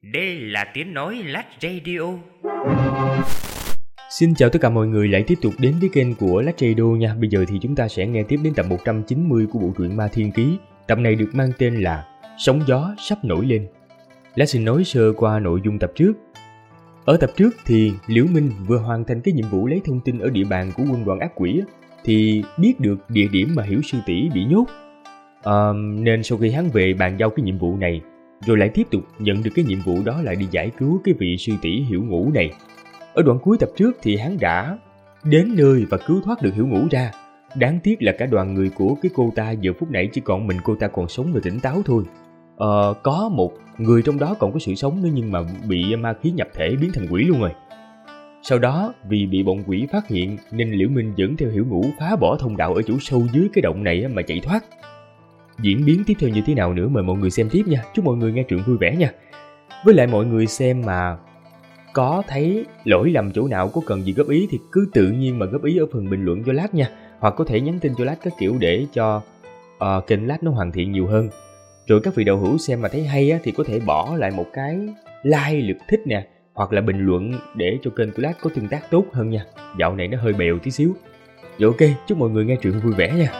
Đây là tiếng nói Lách Radio. Xin chào tất cả mọi người lại tiếp tục đến với kênh của Lách Radio nha. Bây giờ thì chúng ta sẽ nghe tiếp đến tập 190 của bộ truyện Ma Thiên Ký. Tập này được mang tên là Sóng gió sắp nổi lên. Lách xin nói sơ qua nội dung tập trước. Ở tập trước thì Liễu Minh vừa hoàn thành cái nhiệm vụ lấy thông tin ở địa bàn của quân đoàn ác quỷ thì biết được địa điểm mà Hiểu sư tỷ bị nhốt. Nên sau khi hắn về bàn giao cái nhiệm vụ này, rồi lại tiếp tục nhận được cái nhiệm vụ đó là đi giải cứu cái vị sư tỷ Hiểu Ngũ này. Ở đoạn cuối tập trước thì hắn đã đến nơi và cứu thoát được Hiểu Ngũ ra. Đáng tiếc là cả đoàn người của cái cô ta giờ phút này chỉ còn mình cô ta còn sống và tỉnh táo thôi. Có một người trong đó còn có sự sống nữa nhưng mà bị ma khí nhập thể biến thành quỷ luôn rồi. Sau đó vì bị bọn quỷ phát hiện nên Liễu Minh dẫn theo Hiểu Ngũ phá bỏ thông đạo ở chỗ sâu dưới cái động này mà chạy thoát. Diễn biến tiếp theo như thế nào nữa mời mọi người xem tiếp nha. Chúc mọi người nghe truyện vui vẻ nha. Với lại mọi người xem mà có thấy lỗi lầm chỗ nào có cần gì góp ý thì cứ tự nhiên mà góp ý ở phần bình luận cho Lát nha. Hoặc có thể nhắn tin cho Lát các kiểu để cho kênh Lát nó hoàn thiện nhiều hơn. Rồi các vị đạo hữu xem mà thấy hay á, thì có thể bỏ lại một cái like lượt thích nè, hoặc là bình luận để cho kênh của Lát có tương tác tốt hơn nha. Dạo này nó hơi bèo tí xíu. Rồi ok, chúc mọi người nghe truyện vui vẻ nha.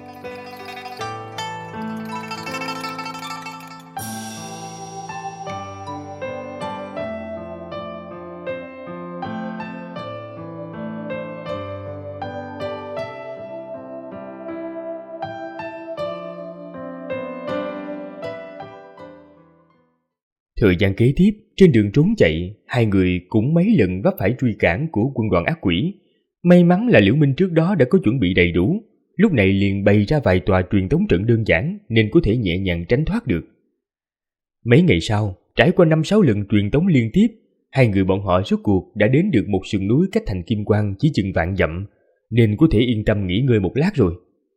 Thời gian kế tiếp, trên đường trốn chạy, hai người cũng mấy lần vấp phải truy cản của quân đoàn ác quỷ. May mắn là Liễu Minh trước đó đã có chuẩn bị đầy đủ, lúc này liền bày ra vài tòa truyền tống trận đơn giản nên có thể nhẹ nhàng tránh thoát được. Mấy ngày sau, trải qua 5-6 lần truyền tống liên tiếp, hai người bọn họ rốt cuộc đã đến được một sườn núi cách thành Kim Quang chỉ chừng vạn dặm, nên có thể yên tâm nghỉ ngơi một lát rồi.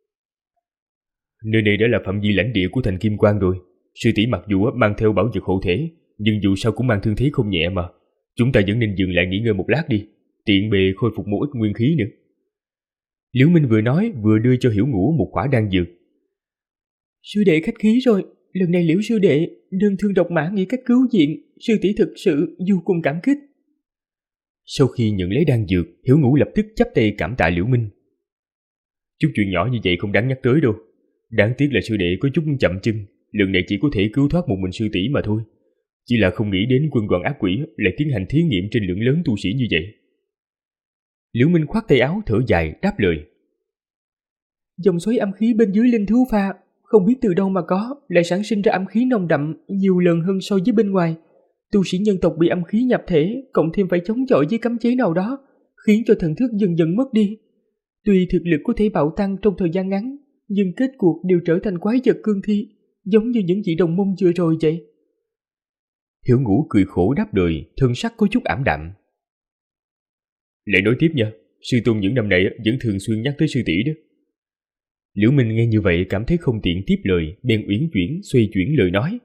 Nơi này đã là phạm vi lãnh địa của thành Kim Quang rồi. Sư tỷ mặc dù mang theo bảo vật hộ thể, nhưng dù sao cũng mang thương thế không nhẹ mà. Chúng ta vẫn nên dừng lại nghỉ ngơi một lát đi, tiện bề khôi phục một ít nguyên khí nữa. Liễu Minh vừa nói vừa đưa cho Hiểu Ngũ một quả đan dược. Sư đệ khách khí rồi, lần này Liễu sư đệ đơn thương độc mã nghĩ cách cứu viện, sư tỷ thực sự vô cùng cảm kích. Sau khi nhận lấy đan dược, Hiểu Ngũ lập tức chắp tay cảm tạ Liễu Minh. Chút chuyện nhỏ như vậy không đáng nhắc tới đâu. Đáng tiếc là sư đệ có chút chậm chân, lần này chỉ có thể cứu thoát một mình sư tỷ mà thôi. Chỉ là không nghĩ đến quân đoàn ác quỷ lại tiến hành thí nghiệm trên lượng lớn tu sĩ như vậy. Liễu Minh khoác tay áo thở dài đáp lời. Dòng xoáy âm khí bên dưới linh thú pha không biết từ đâu mà có, lại sản sinh ra âm khí nồng đậm nhiều lần hơn so với bên ngoài. Tu sĩ nhân tộc bị âm khí nhập thể, cộng thêm phải chống chọi với cấm chế nào đó, khiến cho thần thức dần dần mất đi. Tuy thực lực có thể bạo tăng trong thời gian ngắn, nhưng kết cuộc đều trở thành quái vật cương thi, giống như những vị đồng môn vừa rồi vậy. Hiểu Ngũ cười khổ đáp lời, thân sắc có chút ảm đạm. Lại nói tiếp nha, sư tôn những năm này vẫn thường xuyên nhắc tới sư tỷ đó. Liễu Minh nghe như vậy cảm thấy không tiện tiếp lời, bèn uyển chuyển xoay chuyển lời nói.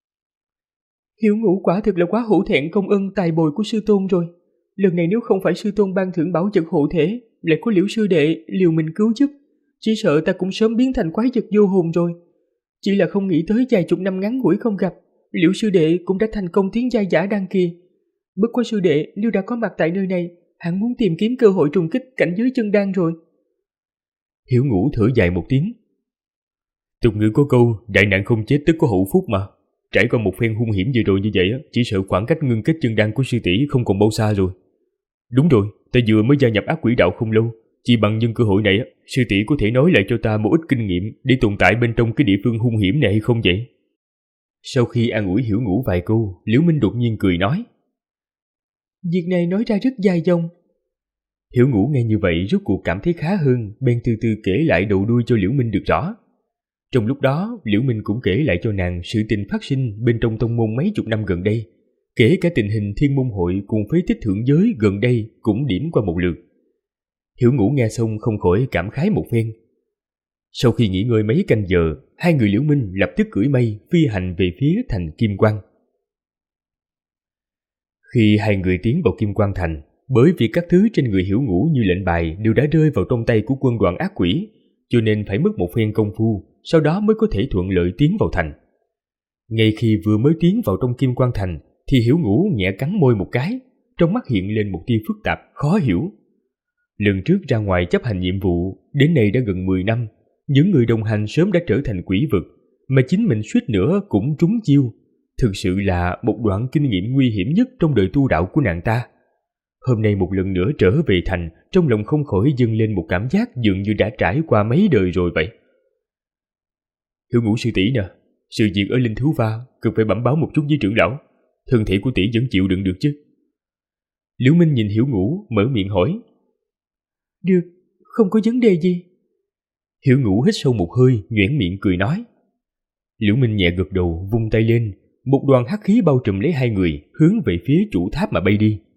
Hiểu Ngũ quả thực là quá hổ thẹn công ân tài bồi của sư tôn rồi. Lần này nếu không phải sư tôn ban thưởng bảo vật hộ thể, lại có Liễu sư đệ liều mình cứu giúp, chỉ sợ ta cũng sớm biến thành quái vật vô hồn rồi. Chỉ là không nghĩ tới vài chục năm ngắn ngủi không gặp, Liễu sư đệ cũng đã thành công tiến giai giả đan kỳ. Bất quá sư đệ nếu đã có mặt tại nơi này, hẳn muốn tìm kiếm cơ hội trùng kích cảnh giới chân đan rồi. Hiểu Ngũ thở dài một tiếng. Tục ngữ có câu đại nạn không chết tức có hậu phúc mà. Trải qua một phen hung hiểm vừa rồi như vậy, chỉ sợ khoảng cách ngưng kết chân đan của sư tỷ không còn bao xa rồi. Đúng rồi, ta vừa mới gia nhập ác quỷ đạo không lâu. Chỉ bằng nhân cơ hội này, sư tỷ có thể nói lại cho ta một ít kinh nghiệm để tồn tại bên trong cái địa phương hung hiểm này hay không vậy? Sau khi an ủi Hiểu Ngũ vài câu, Liễu Minh đột nhiên cười nói. Việc này nói ra rất dài dòng. Hiểu Ngũ nghe như vậy rốt cuộc cảm thấy khá hơn, bèn từ từ kể lại đầu đuôi cho Liễu Minh được rõ. Trong lúc đó, Liễu Minh cũng kể lại cho nàng sự tình phát sinh bên trong tông môn mấy chục năm gần đây, kể cả tình hình Thiên Môn hội cùng phế tích thượng giới gần đây cũng điểm qua một lượt. Hiểu Ngũ nghe xong không khỏi cảm khái một phen. Sau khi nghỉ ngơi mấy canh giờ, hai người Liễu Minh lập tức cưỡi mây phi hành về phía thành Kim Quang. Khi hai người tiến vào Kim Quang thành, bởi vì các thứ trên người Hiểu Ngũ như lệnh bài đều đã rơi vào trong tay của quân đoàn ác quỷ, cho nên phải mất một phen công phu, sau đó mới có thể thuận lợi tiến vào thành. Ngay khi vừa mới tiến vào trong Kim Quang thành, thì Hiểu Ngũ nhẹ cắn môi một cái, trong mắt hiện lên một tia phức tạp, khó hiểu. Lần trước ra ngoài chấp hành nhiệm vụ, đến nay đã gần 10 năm, những người đồng hành sớm đã trở thành quỷ vực, mà chính mình suýt nữa cũng trúng chiêu. Thực sự là một đoạn kinh nghiệm nguy hiểm nhất trong đời tu đạo của nàng ta. Hôm nay một lần nữa trở về thành, trong lòng không khỏi dâng lên một cảm giác dường như đã trải qua mấy đời rồi vậy. Hiểu Ngũ sư tỷ nè, sự việc ở Linh Thú Va cần phải bẩm báo một chút với trưởng lão. Thân thể của tỷ vẫn chịu đựng được chứ? Liễu Minh nhìn Hiểu Ngũ mở miệng hỏi. Được, không có vấn đề gì. Hiểu Ngũ hít sâu một hơi, nhoẻn miệng cười nói. Liễu Minh nhẹ gật đầu, vung tay lên, một đoàn hắc khí bao trùm lấy hai người, hướng về phía chủ tháp mà bay đi.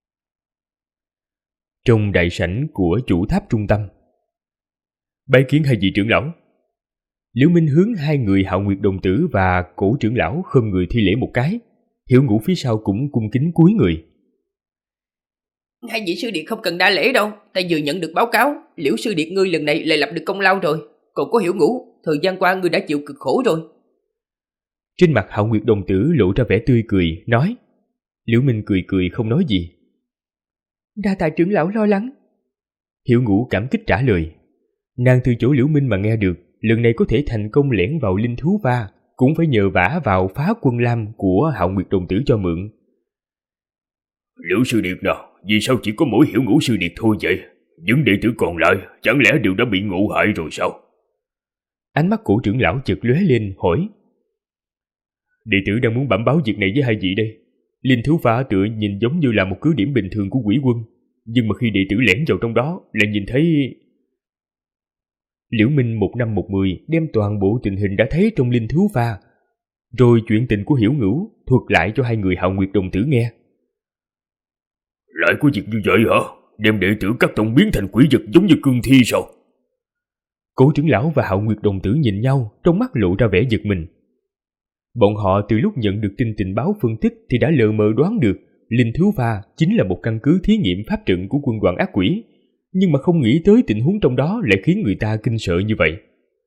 Trong đại sảnh của chủ tháp trung tâm, bái kiến hai vị trưởng lão. Liễu Minh hướng hai người Hạo Nguyệt đồng tử và Cổ trưởng lão khom người thi lễ một cái. Hiểu Ngũ phía sau cũng cung kính cúi người. Hai vị sư điệt không cần đa lễ đâu, ta vừa nhận được báo cáo, Liễu sư điệt ngươi lần này lại lập được công lao rồi. Còn có Hiểu Ngũ, thời gian qua ngươi đã chịu cực khổ rồi. Trên mặt Hạo Nguyệt đồng tử lộ ra vẻ tươi cười, nói. Liễu Minh cười cười không nói gì. Đa tạ trưởng lão lo lắng. Hiểu Ngũ cảm kích trả lời. Nàng từ chỗ Liễu Minh mà nghe được, lần này có thể thành công lẻn vào Linh Thú Va, cũng phải nhờ vả vào Phá Quân Lam của Hạo Nguyệt đồng tử cho mượn. Liễu sư điệt nào, vì sao chỉ có mỗi Hiểu Ngũ sư điệt thôi vậy? Những đệ tử còn lại chẳng lẽ đều đã bị ngộ hại rồi sao? Ánh mắt Cổ trưởng lão chợt lóe lên hỏi. Đệ tử đang muốn bẩm báo việc này với hai vị đây. Linh Thú Va tựa nhìn giống như là một cứ điểm bình thường của quỷ quân, nhưng mà khi đệ tử lẻn vào trong đó lại nhìn thấy... Liễu Minh một năm một mười đem toàn bộ tình hình đã thấy trong Linh Thú Va, rồi chuyện tình của Hiểu Ngũ thuật lại cho hai người Hạo Nguyệt đồng tử nghe. Lại có việc như vậy hả? Đem đệ tử các tông biến thành quỷ vật giống như cương thi sao? Cổ trưởng lão và Hạo Nguyệt đồng tử nhìn nhau, trong mắt lộ ra vẻ giật mình. Bọn họ từ lúc nhận được tin tình báo phân tích thì đã lờ mờ đoán được Linh Thú Va chính là một căn cứ thí nghiệm pháp trận của quân đoàn ác quỷ, nhưng mà không nghĩ tới tình huống trong đó lại khiến người ta kinh sợ như vậy.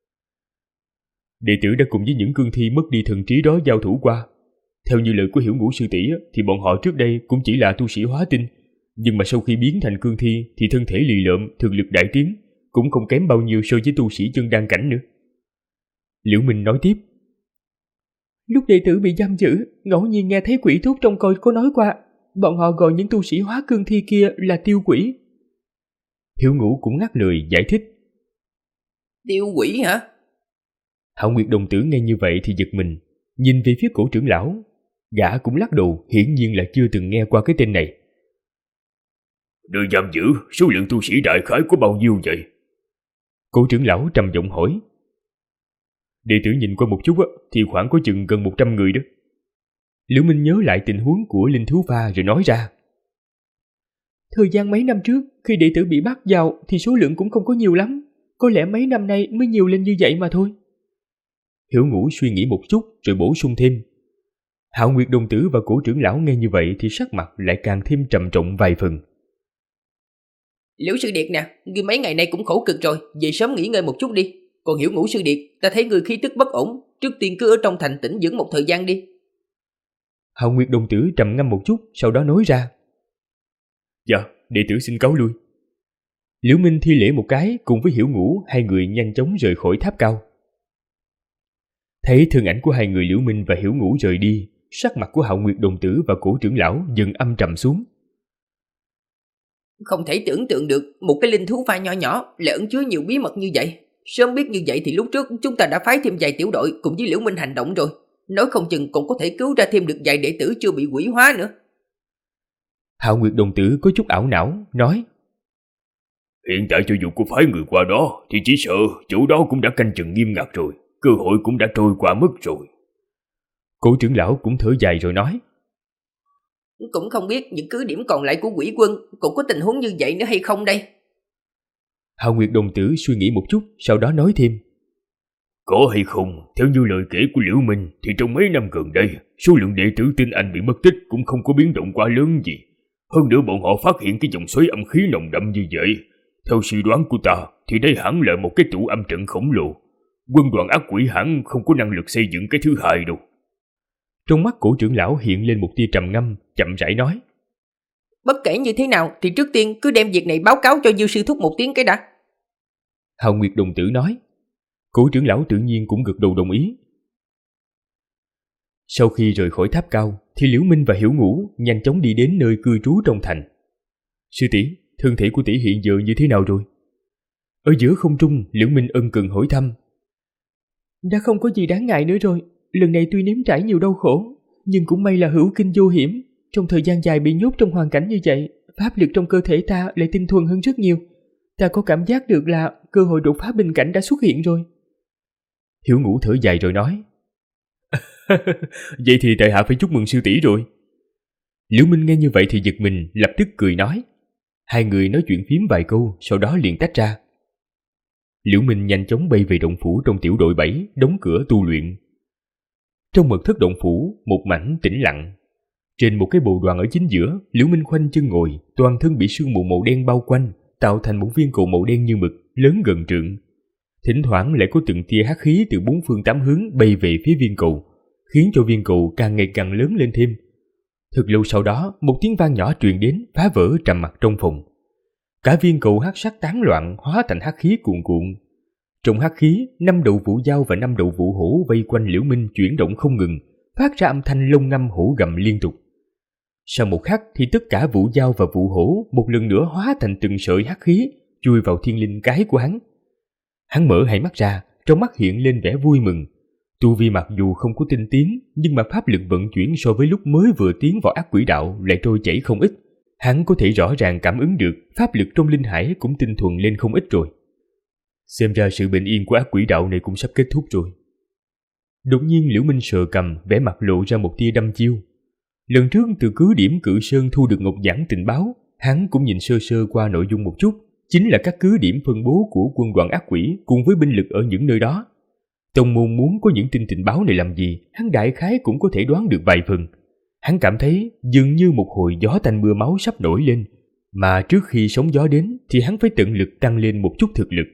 Đệ tử đã cùng với những cương thi mất đi thần trí đó giao thủ qua. Theo như lời của Hiểu Ngũ sư tỷ thì bọn họ trước đây cũng chỉ là tu sĩ hóa tinh, nhưng mà sau khi biến thành cương thi thì thân thể lì lợm, thực lực đại tiến, cũng không kém bao nhiêu so với tu sĩ chân đan cảnh nữa. Liễu Minh nói tiếp. Lúc đệ tử bị giam giữ, ngẫu nhiên nghe thấy quỷ thúc trong coi có nói qua, bọn họ gọi những tu sĩ hóa cương thi kia là tiêu quỷ. Hiểu Ngũ cũng ngắt lời giải thích. Tiêu quỷ hả? Hạo Nguyệt đồng tử nghe như vậy thì giật mình, nhìn về phía Cổ trưởng lão. Gã cũng lắc đầu, hiển nhiên là chưa từng nghe qua cái tên này. Nơi giam giữ, số lượng tu sĩ đại khái có bao nhiêu vậy? Cổ trưởng lão trầm giọng hỏi. Đệ tử nhìn qua một chút thì khoảng có chừng gần 100 người đó. Liễu Minh nhớ lại tình huống của Linh Thú Va rồi nói ra. Thời gian mấy năm trước, khi đệ tử bị bắt vào thì số lượng cũng không có nhiều lắm. Có lẽ mấy năm nay mới nhiều lên như vậy mà thôi. Hiểu Ngũ suy nghĩ một chút rồi bổ sung thêm. Hạo Nguyệt đồng tử và Cổ trưởng lão nghe như vậy thì sắc mặt lại càng thêm trầm trọng vài phần. Liễu sư điệt nè, ngươi mấy ngày nay cũng khổ cực rồi, về sớm nghỉ ngơi một chút đi. Còn Hiểu Ngũ sư điệt, ta thấy ngươi khí tức bất ổn, trước tiên cứ ở trong thành tĩnh dưỡng một thời gian đi. Hạo Nguyệt đồng tử trầm ngâm một chút, sau đó nói ra. Dạ, đệ tử xin cáo lui. Liễu Minh thi lễ một cái, cùng với Hiểu Ngũ, hai người nhanh chóng rời khỏi tháp cao. Thấy thân ảnh của hai người Liễu Minh và Hiểu Ngũ rời đi, sắc mặt của Hạo Nguyệt đồng tử và Cổ trưởng lão dần âm trầm xuống. Không thể tưởng tượng được một cái linh thú pha nhỏ nhỏ lại ẩn chứa nhiều bí mật như vậy. Sớm biết như vậy thì lúc trước chúng ta đã phái thêm vài tiểu đội cùng với Liễu Minh hành động rồi. Nói không chừng còn có thể cứu ra thêm được vài đệ tử chưa bị quỷ hóa nữa. Hạo Nguyệt đồng tử có chút ảo não, nói. Hiện tại cho dù có phái người qua đó thì chỉ sợ chỗ đó cũng đã canh chừng nghiêm ngặt rồi. Cơ hội cũng đã trôi qua mất rồi. Cổ trưởng lão cũng thở dài rồi nói. Cũng không biết những cứ điểm còn lại của quỷ quân cũng có tình huống như vậy nữa hay không đây. Hạo Nguyệt đồng tử suy nghĩ một chút, sau đó nói thêm. Có hay không, theo như lời kể của Liễu Minh thì trong mấy năm gần đây, số lượng đệ tử tinh anh bị mất tích cũng không có biến động quá lớn gì. Hơn nữa bọn họ phát hiện cái dòng xoáy âm khí nồng đậm như vậy. Theo suy đoán của ta thì đây hẳn là một cái tụ âm trận khổng lồ. Quân đoàn ác quỷ hẳn không có năng lực xây dựng cái thứ hai đâu. Trong mắt cổ trưởng lão hiện lên một tia trầm ngâm, chậm rãi nói: Bất kể như thế nào thì trước tiên cứ đem việc này báo cáo cho Dư sư thúc một tiếng cái đã. Hào Nguyệt đồng tử nói. Cổ trưởng lão tự nhiên cũng gật đầu đồng ý. Sau khi rời khỏi tháp cao thì Liễu Minh và Hiểu Ngũ nhanh chóng đi đến nơi cư trú trong thành. Sư tỷ, thân thể của tỷ hiện giờ như thế nào rồi? Ở giữa không trung, Liễu Minh ân cần hỏi thăm. Đã không có gì đáng ngại nữa rồi. Lần này tuy nếm trải nhiều đau khổ, nhưng cũng may là hữu kinh vô hiểm. Trong thời gian dài bị nhốt trong hoàn cảnh như vậy, pháp lực trong cơ thể ta lại tinh thuần hơn rất nhiều. Ta có cảm giác được là cơ hội đột phá bình cảnh đã xuất hiện rồi. Hiểu Ngũ thở dài rồi nói. Vậy thì tại hạ phải chúc mừng sư tỷ rồi. Liễu Minh nghe như vậy thì giật mình, lập tức cười nói. Hai người nói chuyện phím vài câu, sau đó liền tách ra. Liễu Minh nhanh chóng bay về động phủ trong tiểu đội 7, đóng cửa tu luyện. Trong mật thất động phủ, một mảnh tĩnh lặng. Trên một cái bồ đoàn ở chính giữa, Liễu Minh khoanh chân ngồi, toàn thân bị sương mù màu đen bao quanh, tạo thành một viên cầu màu đen như mực, lớn gần trượng. Thỉnh thoảng lại có từng tia hắc khí từ bốn phương tám hướng bay về phía viên cầu, khiến cho viên cầu càng ngày càng lớn lên thêm. Thật lâu sau đó, một tiếng vang nhỏ truyền đến, phá vỡ trầm mặc trong phòng. Cả viên cầu hắc sắc tán loạn, hóa thành hắc khí cuồn cuộn. Trong hắc khí, 5 đầu vũ dao và 5 đầu vũ hổ vây quanh Liễu Minh chuyển động không ngừng, phát ra âm thanh lông ngâm hổ gầm liên tục. Sau một khắc thì tất cả vũ dao và vũ hổ một lần nữa hóa thành từng sợi hắc khí, chui vào thiên linh cái của hắn. Hắn mở hai mắt ra, trong mắt hiện lên vẻ vui mừng. Tu vi mặc dù không có tinh tiến, nhưng mà pháp lực vận chuyển so với lúc mới vừa tiến vào ác quỷ đạo lại trôi chảy không ít. Hắn có thể rõ ràng cảm ứng được pháp lực trong linh hải cũng tinh thuần lên không ít rồi. Xem ra sự bình yên của ác quỷ đạo này cũng sắp kết thúc rồi. Đột nhiên Liễu Minh sờ cằm, vẻ mặt lộ ra một tia đăm chiêu. Lần trước từ cứ điểm Cự Sơn thu được ngọc giản tình báo, hắn cũng nhìn sơ sơ qua nội dung một chút, chính là các cứ điểm phân bố của quân đoàn ác quỷ cùng với binh lực ở những nơi đó. Tông môn muốn có những tin tình báo này làm gì, hắn đại khái cũng có thể đoán được vài phần. Hắn cảm thấy dường như một hồi gió tanh mưa máu sắp nổi lên, mà trước khi sóng gió đến thì hắn phải tận lực tăng lên một chút thực lực.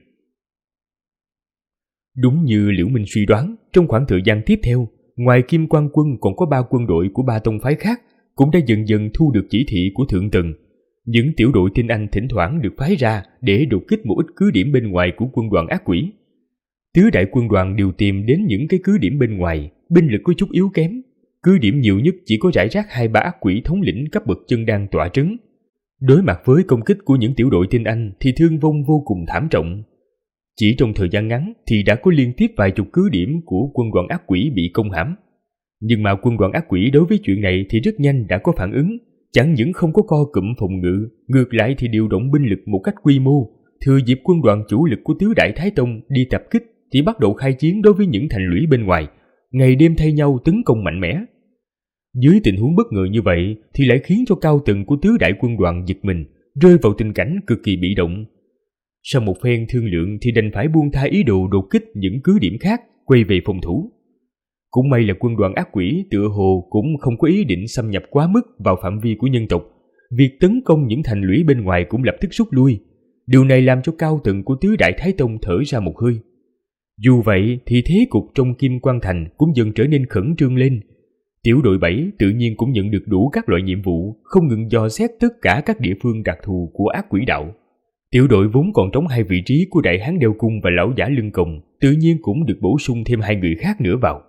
Đúng như Liễu Minh suy đoán, trong khoảng thời gian tiếp theo, ngoài Kim Quang Quân còn có 3 quân đội của 3 tông phái khác cũng đã dần dần thu được chỉ thị của Thượng Tầng. Những tiểu đội tinh anh thỉnh thoảng được phái ra để đột kích một ít cứ điểm bên ngoài của quân đoàn ác quỷ. Tứ đại quân đoàn đều tìm đến những cái cứ điểm bên ngoài, binh lực có chút yếu kém. Cứ điểm nhiều nhất chỉ có rải rác 2-3 ác quỷ thống lĩnh cấp bậc chân đan tọa trấn. Đối mặt với công kích của những tiểu đội tinh anh thì thương vong vô cùng thảm trọng. Chỉ trong thời gian ngắn thì đã có liên tiếp vài chục cứ điểm của quân đoàn ác quỷ bị công hãm. Nhưng mà quân đoàn ác quỷ đối với chuyện này thì rất nhanh đã có phản ứng, chẳng những không có co cụm phòng ngự, ngược lại thì điều động binh lực một cách quy mô, thừa dịp quân đoàn chủ lực của tứ đại Thái Tông đi tập kích thì bắt đầu khai chiến đối với những thành lũy bên ngoài, ngày đêm thay nhau tấn công mạnh mẽ. Dưới tình huống bất ngờ như vậy thì lại khiến cho cao tầng của tứ đại quân đoàn giật mình, rơi vào tình cảnh cực kỳ bị động. Sau một phen thương lượng thì đành phải buông tha ý đồ đột kích những cứ điểm khác, quay về phòng thủ. Cũng may là quân đoàn ác quỷ tựa hồ cũng không có ý định xâm nhập quá mức vào phạm vi của nhân tộc. Việc tấn công những thành lũy bên ngoài cũng lập tức rút lui. Điều này làm cho cao tầng của tứ đại Thái Tông thở ra một hơi. Dù vậy thì thế cục trong Kim Quang Thành cũng dần trở nên khẩn trương lên. Tiểu đội 7 tự nhiên cũng nhận được đủ các loại nhiệm vụ, không ngừng dò xét tất cả các địa phương đặc thù của ác quỷ đạo. Tiểu đội vốn còn trống 2 vị trí của Đại Hán Đeo Cung và Lão Giả Lưng Còng, tự nhiên cũng được bổ sung thêm 2 người khác nữa vào.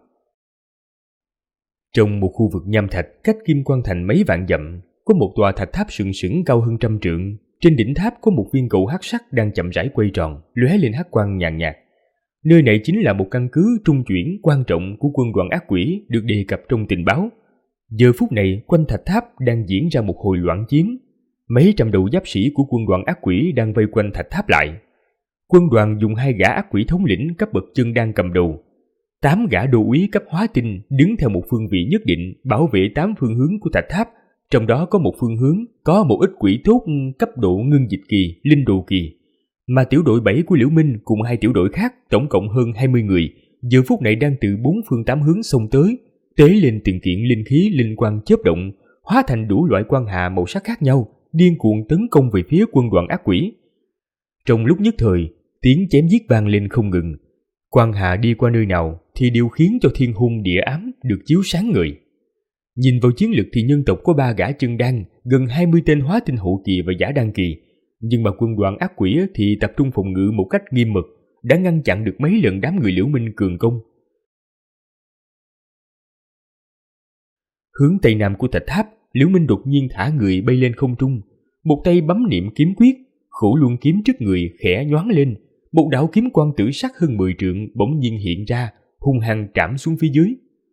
Trong một khu vực nham thạch cách Kim Quang Thành mấy vạn dặm, có một tòa thạch tháp sừng sững cao hơn 100 trượng. Trên đỉnh tháp có một viên cầu hắc sắc đang chậm rãi quay tròn, lóe lên hắc quang nhàn nhạt. Nơi này chính là một căn cứ trung chuyển quan trọng của quân đoàn ác quỷ được đề cập trong tình báo. Giờ phút này, quanh thạch tháp đang diễn ra một hồi loạn chiến. Mấy trăm đầu giáp sĩ của quân đoàn ác quỷ đang vây quanh thạch tháp lại. Quân đoàn dùng 2 gã ác quỷ thống lĩnh cấp bậc chân đang cầm đầu. 8 gã đô úy cấp hóa tinh đứng theo một phương vị nhất định bảo vệ 8 phương hướng của thạch tháp. Trong đó có một phương hướng có một ít quỷ tốt cấp độ ngưng dịch kỳ, linh đồ kỳ. Mà tiểu đội 7 của Liễu Minh cùng 2 tiểu đội khác tổng cộng hơn 20 người, giờ phút này đang từ 4 phương 8 hướng xông tới, tế lên từng kiện linh khí linh quang chớp động, hóa thành đủ loại quang hà màu sắc khác nhau, điên cuồng tấn công về phía quân đoàn ác quỷ. Trong lúc nhất thời, tiếng chém giết vang lên không ngừng. Quang hà đi qua nơi nào thì đều khiến cho thiên hung địa ám được chiếu sáng ngời. Nhìn vào chiến lực thì nhân tộc có 3 gã chân đan, gần 20 tên hóa tinh hậu kỳ và giả đan kỳ. Nhưng mà quân đoàn ác quỷ thì tập trung phòng ngự một cách nghiêm mật, đã ngăn chặn được mấy lần đám người Liễu Minh cường công. Hướng tây nam của thạch tháp, Liễu Minh đột nhiên thả người bay lên không trung, một tay bấm niệm kiếm quyết, Khổ Luân kiếm trước người khẽ nhoáng lên, một đạo kiếm quang tử sắc hơn 10 trượng bỗng nhiên hiện ra, hung hăng trảm xuống phía dưới.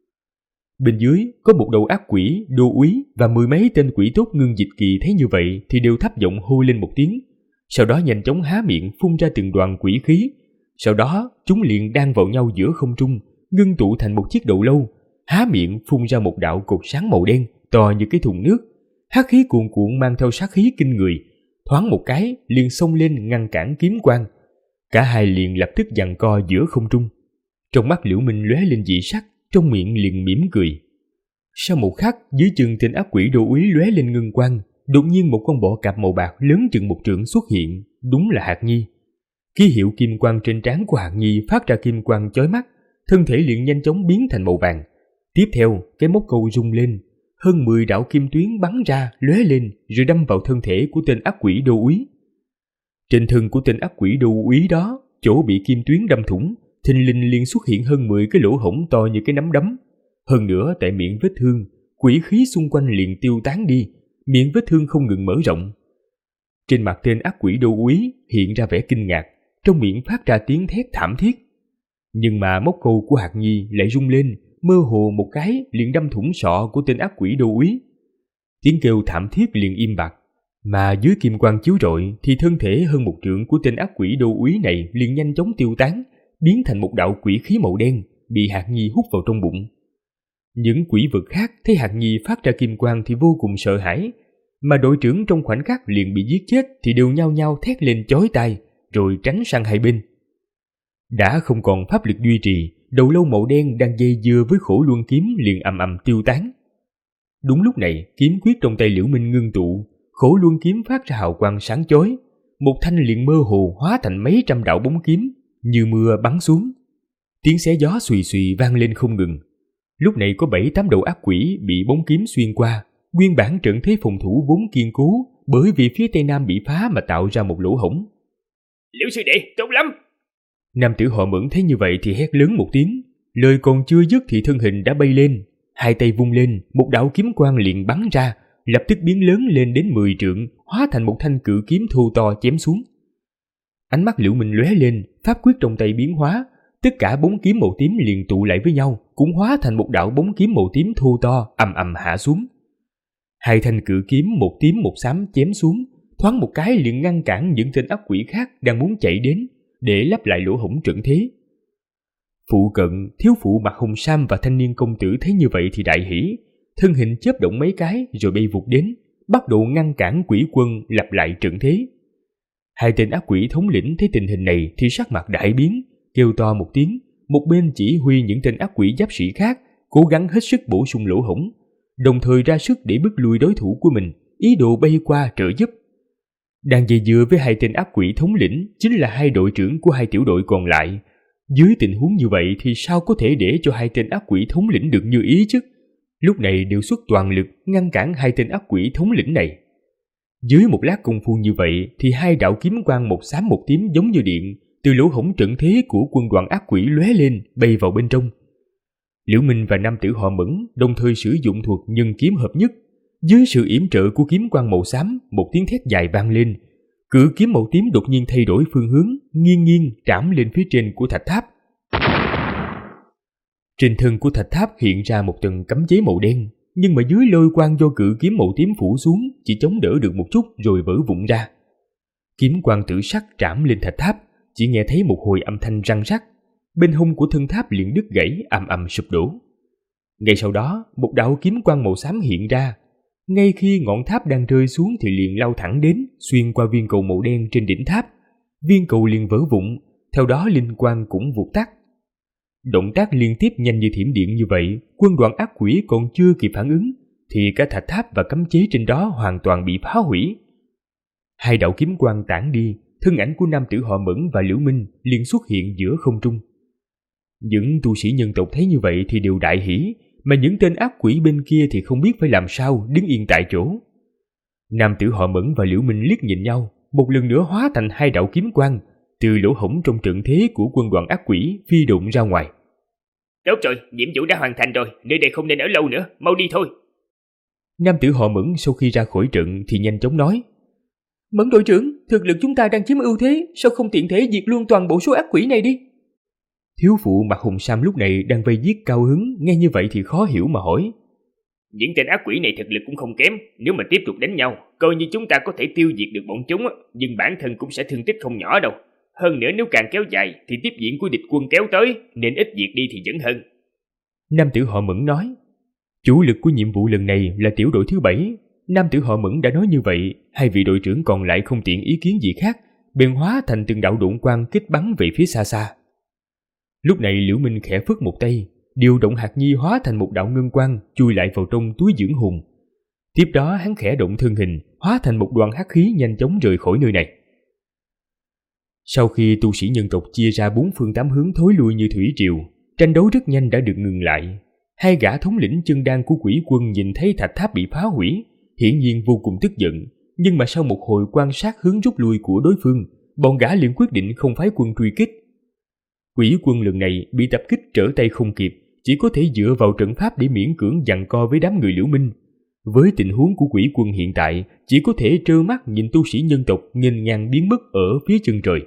Bên dưới có một đầu ác quỷ, đô úy và 10 mấy tên quỷ tốt Ngưng Dịch Kỳ thấy như vậy thì đều thấp giọng hô lên một tiếng, sau đó nhanh chóng há miệng phun ra từng đoàn quỷ khí. Sau đó chúng liền đan vào nhau giữa không trung, ngưng tụ thành một chiếc đầu lâu, há miệng phun ra một đạo cột sáng màu đen to như cái thùng nước, hắc khí cuồn cuộn mang theo sát khí kinh người, thoáng một cái liền xông lên ngăn cản kiếm quang. Cả hai liền lập tức giằng co giữa không trung. Trong mắt Liễu Minh lóe lên dị sắc, trong miệng liền mỉm cười. Sau một khắc, dưới chân tên ác quỷ đô úy lóe lên ngân quang, đột nhiên một con bọ cạp màu bạc lớn chừng một trượng xuất hiện, đúng là Hạc Nhi. Ký hiệu kim quang trên trán của Hạc Nhi phát ra kim quang chói mắt, thân thể liền nhanh chóng biến thành màu vàng. Tiếp theo, cái móc câu rung lên, hơn 10 đạo kim tuyến bắn ra, lóe lên rồi đâm vào thân thể của tên ác quỷ đô úy. Trên thân của tên ác quỷ đô úy đó, chỗ bị kim tuyến đâm thủng, thình lình liền xuất hiện hơn 10 cái lỗ hổng to như cái nắm đấm. Hơn nữa tại miệng vết thương, quỷ khí xung quanh liền tiêu tán đi, miệng vết thương không ngừng mở rộng. Trên mặt tên ác quỷ đô úy hiện ra vẻ kinh ngạc, trong miệng phát ra tiếng thét thảm thiết. Nhưng mà móc câu của Hạc Nhi lại rung lên, mơ hồ một cái liền đâm thủng sọ của tên ác quỷ đô úy. Tiếng kêu thảm thiết liền im bặt, mà dưới kim quang chiếu rọi thì thân thể hơn một trượng của tên ác quỷ đô úy này liền nhanh chóng tiêu tán, biến thành một đạo quỷ khí màu đen bị Hạc Nhi hút vào trong bụng. Những quỷ vật khác thấy Hạc Nhi phát ra kim quang thì vô cùng sợ hãi, mà đội trưởng trong khoảnh khắc liền bị giết chết thì đều nhao nhao thét lên chói tai, rồi tránh sang hai bên. Đã không còn pháp lực duy trì, đầu lâu màu đen đang dây dưa với Khổ Luân kiếm liền ầm ầm tiêu tán. Đúng lúc này, kiếm quyết trong tay Liễu Minh ngưng tụ, Khổ Luân kiếm phát ra hào quang sáng chói, một thanh liền mơ hồ hóa thành mấy trăm đạo bóng kiếm như mưa bắn xuống. Tiếng xé gió xùy xùy vang lên không ngừng. Lúc này có 7-8 đầu ác quỷ bị bóng kiếm xuyên qua, nguyên bản trận thế phòng thủ vốn kiên cố bởi vì phía tây nam bị phá mà tạo ra một lỗ hổng. Liễu sư đệ, tốt lắm! Nam tử Họ Mẫn thấy như vậy thì hét lớn một tiếng, lời còn chưa dứt thì thân hình đã bay lên, hai tay vung lên, một đạo kiếm quang liền bắn ra, lập tức biến lớn lên đến 10 trượng, hóa thành một thanh cự kiếm thô to chém xuống. Ánh mắt Liễu Minh lóe lên, pháp quyết trong tay biến hóa, tất cả bóng kiếm màu tím liền tụ lại với nhau, cũng hóa thành một đạo bóng kiếm màu tím thô to ầm ầm hạ xuống. Hai thanh cự kiếm một tím một xám chém xuống, thoáng một cái liền ngăn cản những tên ác quỷ khác đang muốn chạy đến để lấp lại lỗ hổng trận thế. Phụ cận, thiếu phụ mặc hồng sam và thanh niên công tử thấy như vậy thì đại hỉ, thân hình chớp động mấy cái rồi bay vụt đến, bắt đầu ngăn cản quỷ quân lặp lại trận thế. Hai tên ác quỷ thống lĩnh thấy tình hình này thì sắc mặt đại biến, kêu to một tiếng, một bên chỉ huy những tên ác quỷ giáp sĩ khác cố gắng hết sức bổ sung lỗ hổng, đồng thời ra sức để bức lui đối thủ của mình, ý đồ bay qua trợ giúp. Đang dây dưa với hai tên ác quỷ thống lĩnh chính là hai đội trưởng của hai tiểu đội còn lại. Dưới tình huống như vậy thì sao có thể để cho hai tên ác quỷ thống lĩnh được như ý chứ? Lúc này đều xuất toàn lực ngăn cản hai tên ác quỷ thống lĩnh này. Dưới một lát công phu như vậy thì hai đạo kiếm quang một xám một tím giống như điện từ lỗ hổng trận thế của quân đoàn ác quỷ lóe lên bay vào bên trong. Liễu Minh và nam tử Họ Mẫn đồng thời sử dụng thuật nhân kiếm hợp nhất. Dưới sự yểm trợ của kiếm quang màu xám, một tiếng thét dài vang lên. Cự kiếm màu tím đột nhiên thay đổi phương hướng, nghiêng nghiêng trảm lên phía trên của thạch tháp. Trên thân của thạch tháp hiện ra một tầng cấm chế màu đen, nhưng mà dưới lôi quang do cự kiếm màu tím phủ xuống chỉ chống đỡ được một chút rồi vỡ vụn ra. Kiếm quang tử sắc trảm lên thạch tháp, chỉ nghe thấy một hồi âm thanh răng rắc, bên hông của thân tháp liền đứt gãy ầm ầm sụp đổ. Ngay sau đó, một đạo kiếm quang màu xám hiện ra. Ngay khi ngọn tháp đang rơi xuống thì liền lao thẳng đến, xuyên qua viên cầu màu đen trên đỉnh tháp. Viên cầu liền vỡ vụn, theo đó linh quang cũng vụt tắt. Động tác liên tiếp nhanh như thiểm điện như vậy, quân đoàn ác quỷ còn chưa kịp phản ứng thì cả thạch tháp và cấm chế trên đó hoàn toàn bị phá hủy. Hai đạo kiếm quang tản đi, thân ảnh của nam tử Họ Mẫn và Liễu Minh liền xuất hiện giữa không trung. Những tu sĩ nhân tộc thấy như vậy thì đều đại hỉ, mà những tên ác quỷ bên kia thì không biết phải làm sao, đứng yên tại chỗ. Nam tử họ Mẫn và Liễu Minh liếc nhìn nhau, một lần nữa hóa thành hai đạo kiếm quang từ lỗ hổng trong trận thế của quân đoàn ác quỷ phi độn ra ngoài. Tốt rồi, nhiệm vụ đã hoàn thành rồi, nơi đây không nên ở lâu nữa, mau đi thôi. Nam tử họ Mẫn sau khi ra khỏi trận thì nhanh chóng nói: Mẫn đội trưởng, thực lực chúng ta đang chiếm ưu thế, sao không tiện thể diệt luôn toàn bộ số ác quỷ này đi? Thiếu phụ mặc hồng sam lúc này đang vây giết cao hứng, nghe như vậy thì khó hiểu mà hỏi: Những tên ác quỷ này thực lực cũng không kém, nếu mà tiếp tục đánh nhau, coi như chúng ta có thể tiêu diệt được bọn chúng, nhưng bản thân cũng sẽ thương tích không nhỏ đâu. Hơn nữa nếu càng kéo dài thì tiếp diễn của địch quân kéo tới, nên ít diệt đi thì vẫn hơn. Nam tử họ Mẫn nói: Chủ lực của nhiệm vụ lần này là tiểu đội thứ 7. Nam tử họ Mẫn đã nói như vậy, hai vị đội trưởng còn lại không tiện ý kiến gì khác, bèn hóa thành từng đạo độn quang kích bắn về phía xa xa. Lúc này Liễu Minh khẽ phất một tay, điều động hạt nhi hóa thành một đạo ngân quang chui lại vào trong túi dưỡng hồn. Tiếp đó hắn khẽ động thân hình, hóa thành một đoàn hắc khí nhanh chóng rời khỏi nơi này. Sau khi tu sĩ nhân tộc chia ra 4 phương 8 hướng thối lui như thủy triều, tranh đấu rất nhanh đã được ngừng lại. Hai gã thống lĩnh chân đan của quỷ quân nhìn thấy thạch tháp bị phá hủy, hiển nhiên vô cùng tức giận, nhưng mà sau một hồi quan sát hướng rút lui của đối phương, bọn gã liền quyết định không phái quân truy kích. Quỷ quân lần này bị tập kích trở tay không kịp, chỉ có thể dựa vào trận pháp để miễn cưỡng giằng co với đám người Liễu Minh. Với tình huống của quỷ quân hiện tại, chỉ có thể trơ mắt nhìn tu sĩ nhân tộc nghênh ngang biến mất ở phía chân trời.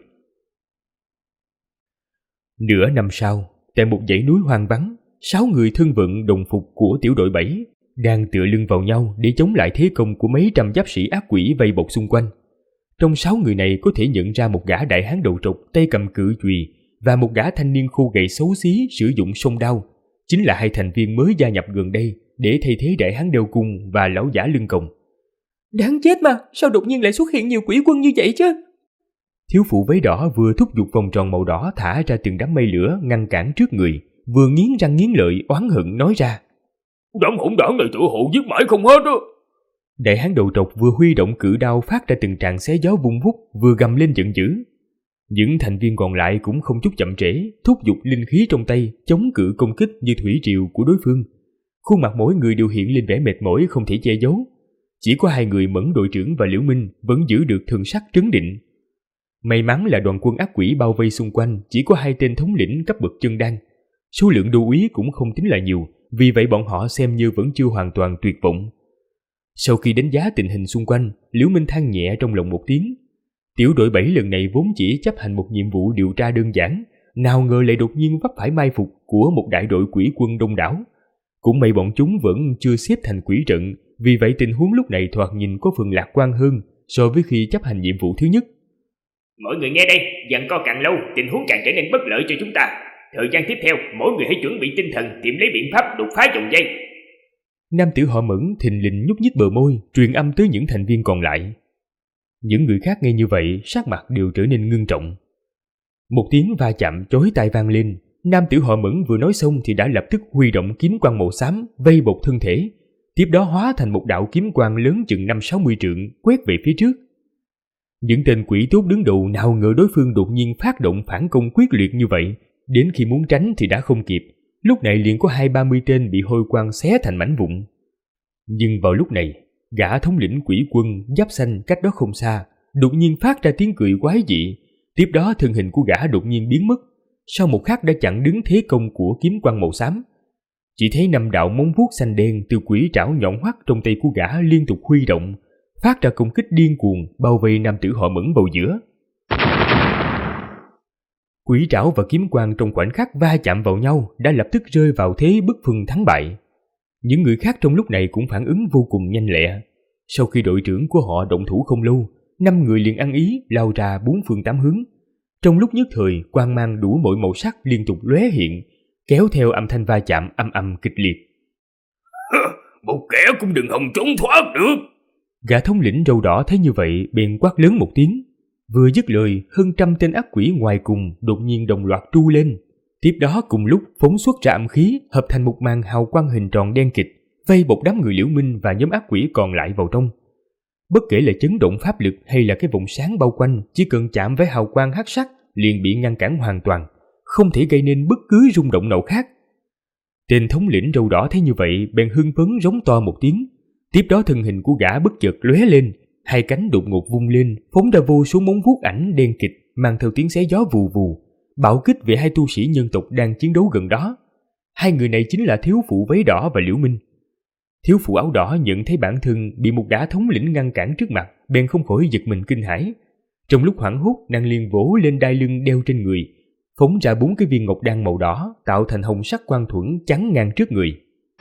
Nửa năm sau, tại một dãy núi hoang vắng, 6 người thân vận đồng phục của tiểu đội 7 đang tựa lưng vào nhau để chống lại thế công của mấy trăm giáp sĩ ác quỷ vây bọc xung quanh. Trong 6 người này có thể nhận ra một gã đại hán đầu trọc tay cầm cự chùy và một gã thanh niên khô gầy xấu xí sử dụng song đao, chính là hai thành viên mới gia nhập gần đây để thay thế đại hán đeo cung và lão giả lưng còng. Đáng chết mà, sao đột nhiên lại xuất hiện nhiều quỷ quân như vậy chứ? Thiếu phụ váy đỏ vừa thúc giục vòng tròn màu đỏ thả ra từng đám mây lửa ngăn cản trước người, vừa nghiến răng nghiến lợi oán hận nói ra: Đám hỗn đản này tựa hồ giết mãi không hết đó. Đại hán đầu trọc vừa huy động cự đao phát ra từng tràng xé gió vung vút, vừa gầm lên giận dữ. Những thành viên còn lại cũng không chút chậm trễ, thúc giục linh khí trong tay chống cự công kích như thủy triều của đối phương. Khuôn mặt mỗi người đều hiện lên vẻ mệt mỏi không thể che giấu. Chỉ có hai người Mẫn đội trưởng và Liễu Minh vẫn giữ được thần sắc trấn định. May mắn là đoàn quân ác quỷ bao vây xung quanh chỉ có 2 tên thống lĩnh cấp bậc chân đan. Số lượng đô úy cũng không tính là nhiều, vì vậy bọn họ xem như vẫn chưa hoàn toàn tuyệt vọng. Sau khi đánh giá tình hình xung quanh, Liễu Minh than nhẹ trong lòng một tiếng. Tiểu đội 7 lần này vốn chỉ chấp hành một nhiệm vụ điều tra đơn giản, nào ngờ lại đột nhiên vấp phải mai phục của một đại đội quỷ quân đông đảo. Cũng may bọn chúng vẫn chưa xếp thành quỷ trận, vì vậy tình huống lúc này thoạt nhìn có phần lạc quan hơn so với khi chấp hành nhiệm vụ thứ nhất. Mọi người nghe đây, giằng co càng lâu, tình huống càng trở nên bất lợi cho chúng ta. Thời gian tiếp theo, mỗi người hãy chuẩn bị tinh thần tìm lấy biện pháp đột phá vòng dây. Nam tử họ Mẫn thình lình nhúc nhích bờ môi, truyền âm tới những thành viên còn lại. Những người khác nghe như vậy, sắc mặt đều trở nên ngưng trọng. Một tiếng va chạm chói tai vang lên, nam tử họ Mẫn vừa nói xong thì đã lập tức huy động kiếm quang màu xám vây bọc thân thể, tiếp đó hóa thành một đạo kiếm quang lớn chừng 50-60 trượng quét về phía trước. Những tên quỷ tốt đứng đầu nào ngờ đối phương đột nhiên phát động phản công quyết liệt như vậy, đến khi muốn tránh thì đã không kịp, lúc này liền có 20-30 tên bị hôi quang xé thành mảnh vụn. Nhưng vào lúc này, gã thống lĩnh quỷ quân giáp xanh cách đó không xa đột nhiên phát ra tiếng cười quái dị, tiếp đó thân hình của gã đột nhiên biến mất, sau một khắc đã chặn đứng thế công của kiếm quang màu xám. Chỉ thấy 5 đạo móng vuốt xanh đen từ quỷ trảo nhọn hoắt trong tay của gã liên tục huy động, phát ra công kích điên cuồng bao vây nam tử họ Mẫn vào giữa. Quỷ trảo và kiếm quang trong khoảnh khắc va chạm vào nhau đã lập tức rơi vào thế bất phân thắng bại. Những người khác trong lúc này cũng phản ứng vô cùng nhanh lẹ. Sau khi đội trưởng của họ động thủ không lâu, 5 người liền ăn ý lao ra 4 phương 8 hướng. Trong lúc nhất thời, quang mang đủ mọi màu sắc liên tục lóe hiện, kéo theo âm thanh va chạm âm ầm kịch liệt. Một kẻ cũng đừng hòng trốn thoát được. Gã thống lĩnh râu đỏ thấy như vậy bèn quát lớn một tiếng. Vừa dứt lời, hơn 100 tên ác quỷ ngoài cùng đột nhiên đồng loạt tru lên. Tiếp đó cùng lúc phóng xuất ra âm khí, hợp thành một màn hào quang hình tròn đen kịt, vây bọc đám người Liễu Minh và nhóm ác quỷ còn lại vào trong. Bất kể là chấn động pháp lực hay là cái vòng sáng bao quanh, chỉ cần chạm với hào quang hắc sắc liền bị ngăn cản hoàn toàn, không thể gây nên bất cứ rung động nào khác. Tên thống lĩnh râu đỏ thấy như vậy bèn hưng phấn rống to một tiếng. Tiếp đó thân hình của gã bất chợt lóe lên, hai cánh đột ngột vung lên, phóng ra vô số móng vuốt ảnh đen kịt mang theo tiếng xé gió vù vù, bạo kích về hai tu sĩ nhân tộc đang chiến đấu gần đó. Hai người này chính là thiếu phụ váy đỏ và Liễu Minh. Thiếu phụ áo đỏ nhận thấy bản thân bị một gã thống lĩnh ngăn cản trước mặt, bèn không khỏi giật mình kinh hãi. Trong lúc hoảng hốt, nàng liền vỗ lên đai lưng đeo trên người, phóng ra 4 cái viên ngọc đan màu đỏ tạo thành hồng sắc quang thuẫn chắn ngang trước người.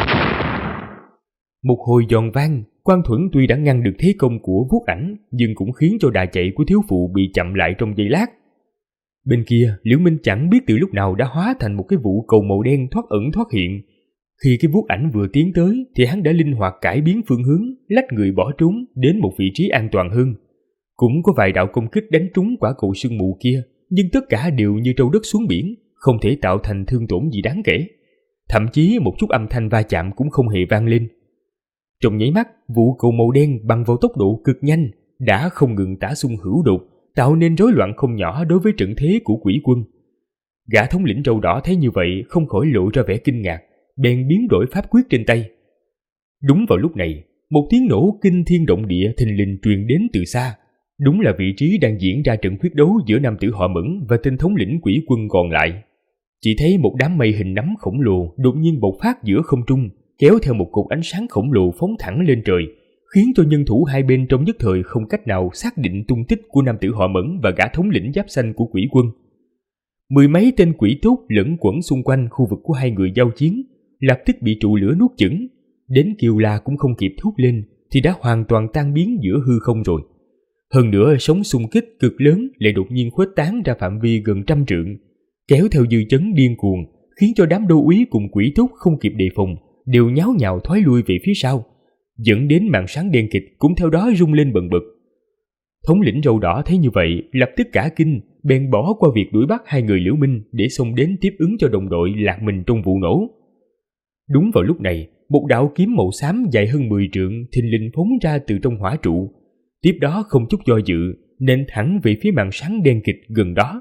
Một hồi giòn vang, quang thuẫn tuy đã ngăn được thế công của vuốt ảnh, nhưng cũng khiến cho đà chạy của thiếu phụ bị chậm lại trong giây lát. Bên kia, Liễu Minh chẳng biết từ lúc nào đã hóa thành một cái vụ cầu màu đen thoát ẩn thoát hiện. Khi cái vuốt ảnh vừa tiến tới, thì hắn đã linh hoạt cải biến phương hướng, lách người bỏ trốn đến một vị trí an toàn hơn. Cũng có vài đạo công kích đánh trúng quả cầu sương mù kia, nhưng tất cả đều như trâu đất xuống biển, không thể tạo thành thương tổn gì đáng kể. Thậm chí một chút âm thanh va chạm cũng không hề vang lên. Trong nháy mắt, vụ cầu màu đen bằng vào tốc độ cực nhanh đã không ngừng tả xung hữu đột, tạo nên rối loạn không nhỏ đối với trận thế của quỷ quân. Gã thống lĩnh râu đỏ thấy như vậy không khỏi lộ ra vẻ kinh ngạc, bèn biến đổi pháp quyết trên tay. Đúng vào lúc này, một tiếng nổ kinh thiên động địa thình lình truyền đến từ xa. Đúng là vị trí đang diễn ra trận quyết đấu giữa nam tử họ Mẫn và tên thống lĩnh quỷ quân còn lại. Chỉ thấy một đám mây hình nắm khổng lồ đột nhiên bộc phát giữa không trung, kéo theo một cột ánh sáng khổng lồ phóng thẳng lên trời, khiến cho nhân thủ hai bên trong nhất thời không cách nào xác định tung tích của nam tử họ Mẫn và gã thống lĩnh giáp xanh của quỷ quân. Mười mấy tên quỷ tốt lẫn quẩn xung quanh khu vực của hai người giao chiến, lập tức bị trụ lửa nuốt chửng, đến kêu la cũng không kịp thốt lên thì đã hoàn toàn tan biến giữa hư không rồi. Hơn nữa, sóng xung kích cực lớn lại đột nhiên khuếch tán ra phạm vi gần 100 trượng, kéo theo dư chấn điên cuồng, khiến cho đám đô úy cùng quỷ tốt không kịp đề phòng đều nháo nhào thoái lui về phía sau, dẫn đến màn sáng đen kịt cũng theo đó rung lên bần bật. Thống lĩnh râu đỏ thấy như vậy, lập tức cả kinh, bèn bỏ qua việc đuổi bắt hai người Liễu Minh để xông đến tiếp ứng cho đồng đội lạc mình trong vụ nổ. Đúng vào lúc này, một đạo kiếm màu xám dài hơn 10 trượng thình lình phóng ra từ trong hỏa trụ, tiếp đó không chút do dự nện thẳng về phía màn sáng đen kịt gần đó.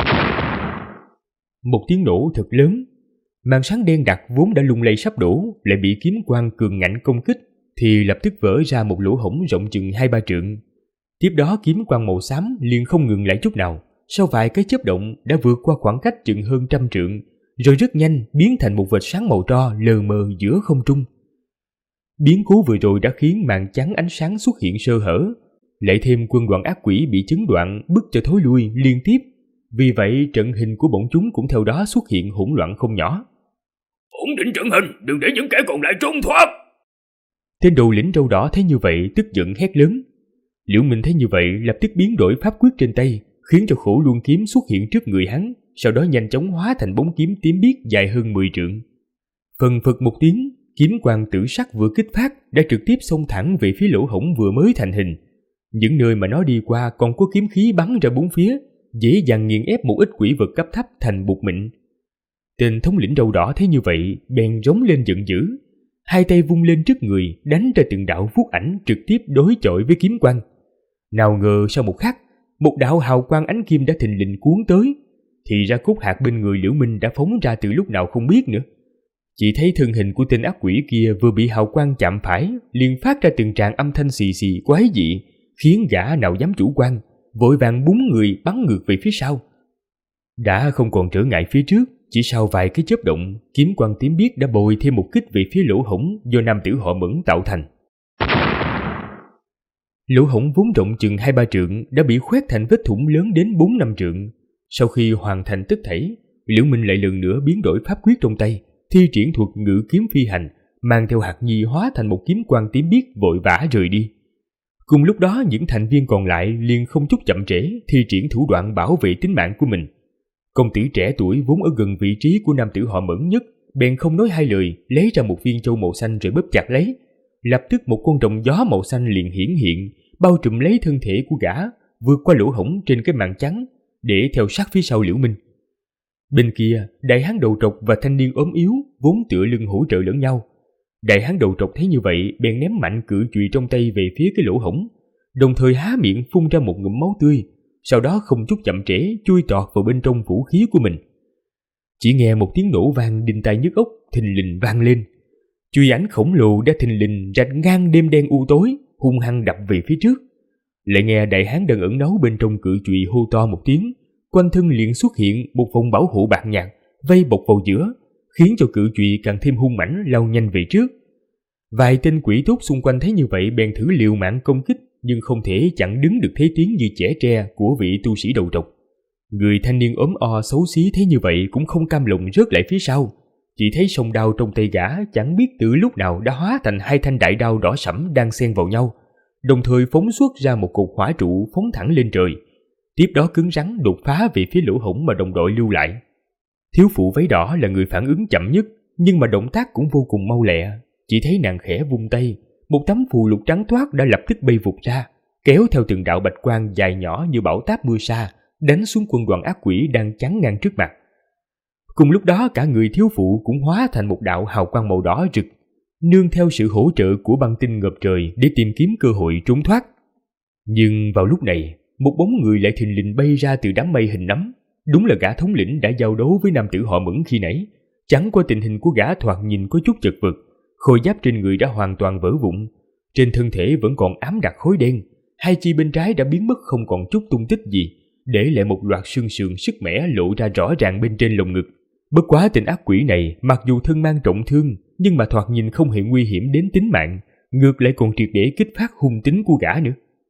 Một tiếng nổ thật lớn, màn sáng đen đặc vốn đã lung lay sắp đổ lại bị kiếm quang cường ngạnh công kích thì lập tức vỡ ra một lỗ hổng rộng chừng 2-3 trượng. Tiếp đó kiếm quang màu xám liền không ngừng lại chút nào, sau vài cái chớp động đã vượt qua khoảng cách chừng hơn 100 trượng, rồi rất nhanh biến thành một vệt sáng màu tro lờ mờ giữa không trung. Biến cố vừa rồi đã khiến màn chắn ánh sáng xuất hiện sơ hở, lại thêm quân đoàn ác quỷ bị chấn đoạn bức cho thối lui liên tiếp. Vì vậy trận hình của bọn chúng cũng theo đó xuất hiện hỗn loạn không nhỏ. Ổn định trận hình, đừng để những kẻ còn lại trốn thoát. Tên đầu lĩnh râu đỏ thấy như vậy tức giận hét lớn. Liễu Minh thấy như vậy lập tức biến đổi pháp quyết trên tay, khiến cho khổ luân kiếm xuất hiện trước người hắn, sau đó nhanh chóng hóa thành bóng kiếm tím biếc dài hơn 10 trượng. Phần phật một tiếng, kiếm quang tử sắc vừa kích phát đã trực tiếp xông thẳng về phía lỗ hổng vừa mới thành hình. Những nơi mà nó đi qua còn có kiếm khí bắn ra bốn phía, dễ dàng nghiền ép một ít quỷ vật cấp thấp thành bột mịn. Tên thống lĩnh râu đỏ thấy như vậy bèn rống lên giận dữ, hai tay vung lên trước người đánh ra từng đạo vuốt ảnh trực tiếp đối chọi với kiếm quang. Nào ngờ sau một khắc, một đạo hào quang ánh kim đã thình lình cuốn tới, thì ra cốt hạt bên người Liễu Minh đã phóng ra từ lúc nào không biết nữa. Chỉ thấy thân hình của tên ác quỷ kia vừa bị hào quang chạm phải, liền phát ra từng tràng âm thanh xì xì quái dị, khiến gã nào dám chủ quan, vội vàng búng người bắn ngược về phía sau. Đã không còn trở ngại phía trước, chỉ sau vài cái chớp động, kiếm quang tím biếc đã bồi thêm một kích về phía lỗ hổng do nam tử họ Mẫn tạo thành. Lỗ hổng vốn rộng chừng 2-3 trượng đã bị khoét thành vết thủng lớn đến 4-5 trượng. Sau khi hoàn thành tất thảy, Liễu Minh lại lần nữa biến đổi pháp quyết trong tay, thi triển thuật ngự kiếm phi hành, mang theo hạt nhi hóa thành một kiếm quang tím biếc vội vã rời đi. Cùng lúc đó, những thành viên còn lại liền không chút chậm trễ thi triển thủ đoạn bảo vệ tính mạng của mình. Công tử trẻ tuổi vốn ở gần vị trí của nam tử họ Mẫn nhất, bèn không nói hai lời lấy ra một viên châu màu xanh rồi bóp chặt lấy. Lập tức một con rồng gió màu xanh liền hiển hiện, bao trùm lấy thân thể của gã, vượt qua lỗ hổng trên cái màn trắng để theo sát phía sau Liễu Minh. Bên kia, đại hán đầu trọc và thanh niên ốm yếu vốn tựa lưng hỗ trợ lẫn nhau. Đại hán đầu trọc thấy như vậy bèn ném mạnh cự chùy trong tay về phía cái lỗ hổng, đồng thời há miệng phun ra một ngụm máu tươi, sau đó không chút chậm trễ chui tọt vào bên trong vũ khí của mình. Chỉ nghe một tiếng nổ vang đinh tai nhức óc thình lình vang lên. Chùy ảnh khổng lồ đã thình lình rạch ngang đêm đen u tối, hung hăng đập về phía trước. Lại nghe đại hán đang ẩn náu bên trong cự chùy hô to một tiếng, quanh thân liền xuất hiện một vòng bảo hộ bạc nhạt vây bọc vào giữa, khiến cho cự chùy càng thêm hung mãnh lao nhanh về trước. Vài tên quỷ tốt xung quanh thấy như vậy bèn thử liều mạng công kích, nhưng không thể chặn đứng được thế tiến như chẻ tre của vị tu sĩ đầu trọc. Người thanh niên ốm o xấu xí thấy như vậy cũng không cam lòng rớt lại phía sau. Chỉ thấy song đao trong tay gã chẳng biết từ lúc nào đã hóa thành hai thanh đại đao đỏ sẫm đang xen vào nhau, đồng thời phóng xuất ra một cột hỏa trụ phóng thẳng lên trời. Tiếp đó cứng rắn đột phá về phía lỗ hổng mà đồng đội lưu lại. Thiếu phụ váy đỏ là người phản ứng chậm nhất, nhưng mà động tác cũng vô cùng mau lẹ. Chỉ thấy nàng khẽ vung tay, một tấm phù lục trắng toát đã lập tức bay vụt ra, kéo theo từng đạo bạch quang dài nhỏ như bão táp mưa sa, đánh xuống quân đoàn ác quỷ đang chắn ngang trước mặt. Cùng lúc đó cả người thiếu phụ cũng hóa thành một đạo hào quang màu đỏ rực, nương theo sự hỗ trợ của băng tinh ngập trời để tìm kiếm cơ hội trốn thoát. Nhưng vào lúc này, một bóng người lại thình lình bay ra từ đám mây hình nắm. Đúng là gã thống lĩnh đã giao đấu với nam tử họ Mẫn khi nãy. Chẳng qua tình hình của gã thoạt nhìn có chút chật vật, khôi giáp trên người đã hoàn toàn vỡ vụn, trên thân thể vẫn còn ám đặc khối đen, hai chi bên trái đã biến mất không còn chút tung tích gì, để lại một loạt xương sườn sức mẻ lộ ra rõ ràng bên trên lồng ngực. Bất quá tên ác quỷ này mặc dù thân mang trọng thương, nhưng mà thoạt nhìn không hề nguy hiểm đến tính mạng, ngược lại còn triệt để kích phát hung tính của gã nữa.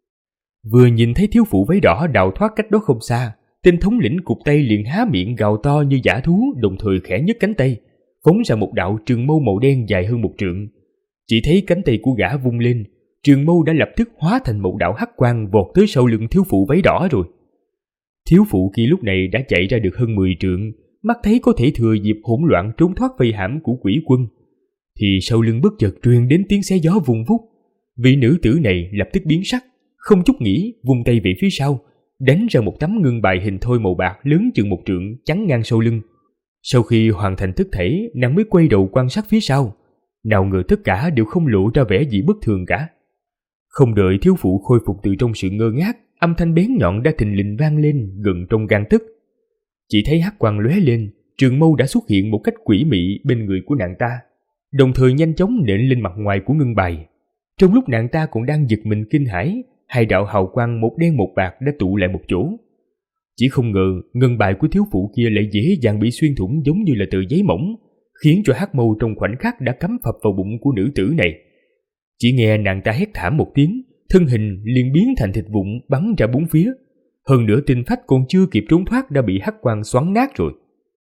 Vừa nhìn thấy thiếu phụ váy đỏ đào thoát cách đó không xa, tên thống lĩnh cụp tay liền há miệng gào to như dã thú, đồng thời khẽ nhấc cánh tay, phóng ra một đạo trường mâu màu đen dài hơn 1 trượng. Chỉ thấy cánh tay của gã vung lên, trường mâu đã lập tức hóa thành một đạo hắc quang vọt tới sau lưng thiếu phụ váy đỏ rồi. Thiếu phụ kia lúc này đã chạy ra được hơn 10 trượng, mắt thấy có thể thừa dịp hỗn loạn trốn thoát vây hãm của quỷ quân, thì sau lưng bất chợt truyền đến tiếng xé gió vung vút. Vị nữ tử này lập tức biến sắc, không chút nghĩ vung tay về phía sau, đánh ra một tấm ngân bài hình thoi màu bạc lớn chừng 1 trượng chắn ngang sau lưng. Sau khi hoàn thành thức thể, nàng mới quay đầu quan sát phía sau. Nào ngờ tất cả đều không lộ ra vẻ gì bất thường cả. Không đợi thiếu phụ khôi phục từ trong sự ngơ ngác, âm thanh bén nhọn đã thình lình vang lên gần trong gang tấc. Chỉ thấy hắc quang lóe lên, trường mâu đã xuất hiện một cách quỷ mị bên người của nàng ta, đồng thời nhanh chóng nện lên mặt ngoài của ngân bài. Trong lúc nàng ta còn đang giật mình kinh hãi, hai đạo hào quang một đen một bạc đã tụ lại một chỗ. Chỉ không ngờ ngân bài của thiếu phụ kia lại dễ dàng bị xuyên thủng giống như là tờ giấy mỏng, khiến cho hắc mâu trong khoảnh khắc đã cắm phập vào bụng của nữ tử này. Chỉ nghe nàng ta hét thảm một tiếng, thân hình liền biến thành thịt vụn bắn ra bốn phía. Hơn nữa tinh phách còn chưa kịp trốn thoát đã bị hắc quang xoắn nát rồi.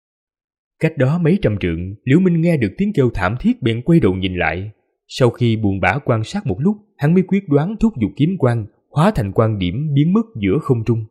Cách đó mấy trăm trượng, Liễu Minh nghe được tiếng kêu thảm thiết bèn quay đầu nhìn lại. Sau khi buồn bã quan sát một lúc, hắn mới quyết đoán thúc giục kiếm quang, hóa thành quang điểm biến mất giữa không trung.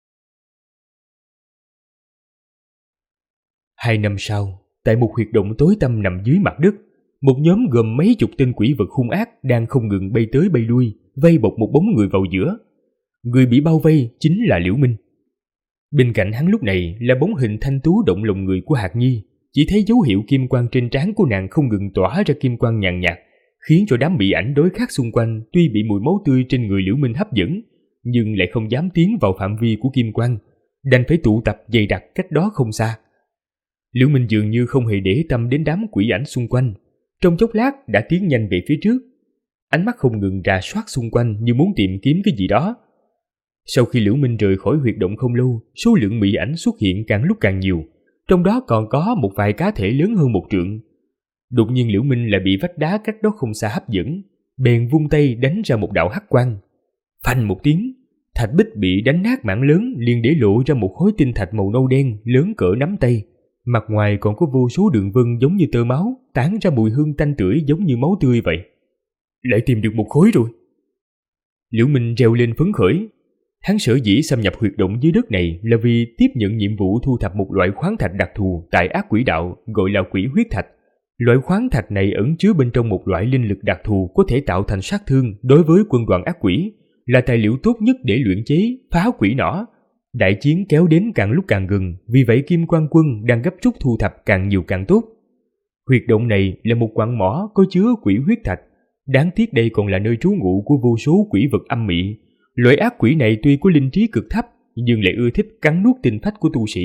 2 năm sau, tại một huyệt động tối tăm nằm dưới mặt đất, một nhóm gồm mấy chục tên quỷ vật hung ác đang không ngừng bay tới bay lui, vây bọc một bóng người vào giữa. Người bị bao vây chính là Liễu Minh. Bên cạnh hắn lúc này là bóng hình thanh tú động lòng người của Hạc Nhi. Chỉ thấy dấu hiệu kim quang trên trán của nàng không ngừng tỏa ra kim quang nhàn nhạt, khiến cho đám bị ảnh đối khác xung quanh tuy bị mùi máu tươi trên người Liễu Minh hấp dẫn, nhưng lại không dám tiến vào phạm vi của kim quang, đành phải tụ tập dày đặc cách đó không xa. Liễu Minh dường như không hề để tâm đến đám quỷ ảnh xung quanh, trong chốc lát đã tiến nhanh về phía trước, ánh mắt không ngừng rà soát xung quanh như muốn tìm kiếm cái gì đó. Sau khi Liễu Minh rời khỏi huyệt động không lâu, số lượng mị ảnh xuất hiện càng lúc càng nhiều, trong đó còn có một vài cá thể lớn hơn 1 trượng. Đột nhiên Liễu Minh lại bị vách đá cách đó không xa hấp dẫn, bèn vung tay đánh ra một đạo hắc quang. Phanh một tiếng, thạch bích bị đánh nát mảng lớn, liền để lộ ra một khối tinh thạch màu nâu đen lớn cỡ nắm tay. Mặt ngoài còn có vô số đường vân giống như tơ máu, tán ra mùi hương tanh tưởi giống như máu tươi vậy. Lại tìm được một khối rồi. Liễu Minh reo lên phấn khởi. Hắn sở dĩ xâm nhập huyệt động dưới đất này là vì tiếp nhận nhiệm vụ thu thập một loại khoáng thạch đặc thù tại ác quỷ đạo gọi là quỷ huyết thạch. Loại khoáng thạch này ẩn chứa bên trong một loại linh lực đặc thù có thể tạo thành sát thương đối với quân đoàn ác quỷ, là tài liệu tốt nhất để luyện chế phá quỷ nỏ. Đại chiến kéo đến càng lúc càng gần, vì vậy Kim Quan Quân đang gấp rút thu thập càng nhiều càng tốt. Huyệt động này là một quặng mỏ có chứa quỷ huyết thạch, đáng tiếc đây còn là nơi trú ngụ của vô số quỷ vật âm mị. Loại ác quỷ này tuy có linh trí cực thấp nhưng lại ưa thích cắn nuốt tinh phách của tu sĩ,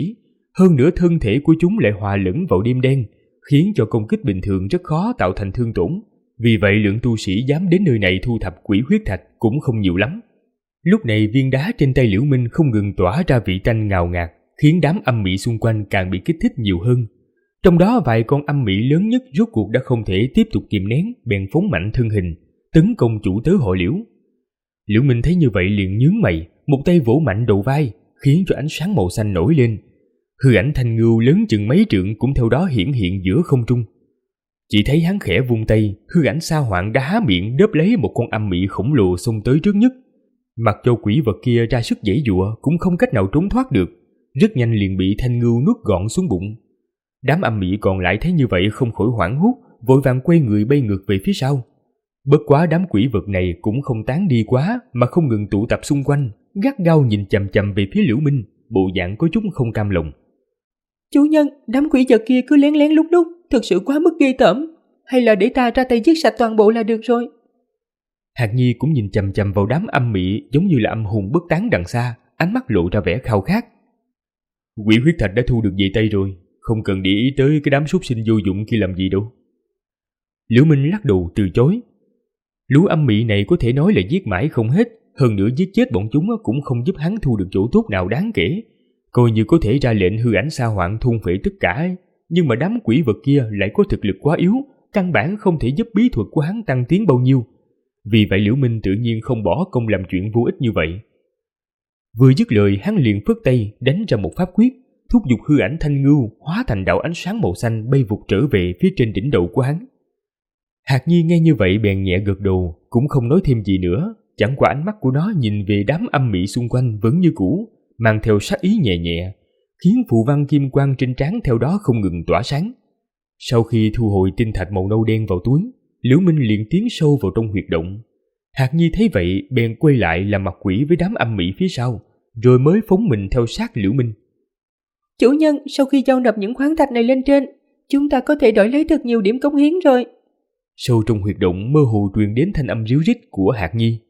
hơn nữa thân thể của chúng lại hòa lẫn vào đêm đen, khiến cho công kích bình thường rất khó tạo thành thương tổn. Vì vậy lượng tu sĩ dám đến nơi này thu thập quỷ huyết thạch cũng không nhiều lắm. Lúc này viên đá trên tay Liễu Minh không ngừng tỏa ra vị tanh ngào ngạt, khiến đám âm mị xung quanh càng bị kích thích nhiều hơn. Trong đó vài con âm mị lớn nhất rốt cuộc đã không thể tiếp tục kìm nén, bèn phóng mạnh thân hình, tấn công chủ tớ họ Liễu. Liễu Minh thấy như vậy liền nhướng mày, một tay vỗ mạnh đầu vai, khiến cho ánh sáng màu xanh nổi lên. Hư ảnh thanh ngưu lớn chừng mấy trượng cũng theo đó hiển hiện giữa không trung. Chỉ thấy hắn khẽ vung tay, hư ảnh sa hoạn đã há miệng đớp lấy một con âm mị khổng lồ xông tới trước nhất. Mặc cho quỷ vật kia ra sức giãy giụa cũng không cách nào trốn thoát được, rất nhanh liền bị thanh ngưu nuốt gọn xuống bụng. Đám âm mị còn lại thấy như vậy không khỏi hoảng hốt, vội vàng quay người bay ngược về phía sau. Bất quá đám quỷ vật này cũng không tán đi quá mà không ngừng tụ tập xung quanh, gắt gao nhìn chằm chằm về phía Liễu Minh, bộ dạng có chút không cam lòng. Chủ nhân, đám quỷ vật kia cứ lén lén lúc lúc, thực sự quá mức ghê tởm. Hay là để ta ra tay giết sạch toàn bộ là được rồi. Hạc Nhi cũng nhìn chằm chằm vào đám âm mị giống như là âm hồn bất tán đằng xa, ánh mắt lộ ra vẻ khao khát. Quỷ huyết thạch đã thu được về tay rồi, không cần để ý tới cái đám súc sinh vô dụng kia làm gì đâu. Liễu Minh lắc đầu từ chối. Lũ âm mị này có thể nói là giết mãi không hết, hơn nữa giết chết bọn chúng cũng không giúp hắn thu được chỗ tốt nào đáng kể. Coi như có thể ra lệnh hư ảnh sa hoạn thôn phệ tất cả, nhưng mà đám quỷ vật kia lại có thực lực quá yếu, căn bản không thể giúp bí thuật của hắn tăng tiến bao nhiêu. Vì vậy Liễu Minh tự nhiên không bỏ công làm chuyện vô ích như vậy. Vừa dứt lời, hắn liền phất tay đánh ra một pháp quyết, thúc giục hư ảnh thanh ngưu hóa thành đạo ánh sáng màu xanh bay vụt trở về phía trên đỉnh đầu của hắn. Hạc Nhi nghe như vậy bèn nhẹ gật đầu, cũng không nói thêm gì nữa, chẳng qua ánh mắt của nó nhìn về đám âm mị xung quanh vẫn như cũ, mang theo sát ý nhẹ nhẹ, khiến phù văn kim quang trên trán theo đó không ngừng tỏa sáng. Sau khi thu hồi tinh thạch màu nâu đen vào túi, Liễu Minh liền tiến sâu vào trong huyệt động. Hạc Nhi thấy vậy bèn quay lại làm mặt quỷ với đám âm mị phía sau, rồi mới phóng mình theo sát Liễu Minh. Chủ nhân, sau khi giao nộp những khoáng thạch này lên trên, chúng ta có thể đổi lấy thật nhiều điểm cống hiến rồi. Sâu trong huyệt động mơ hồ truyền đến thanh âm ríu rít của Hạc Nhi.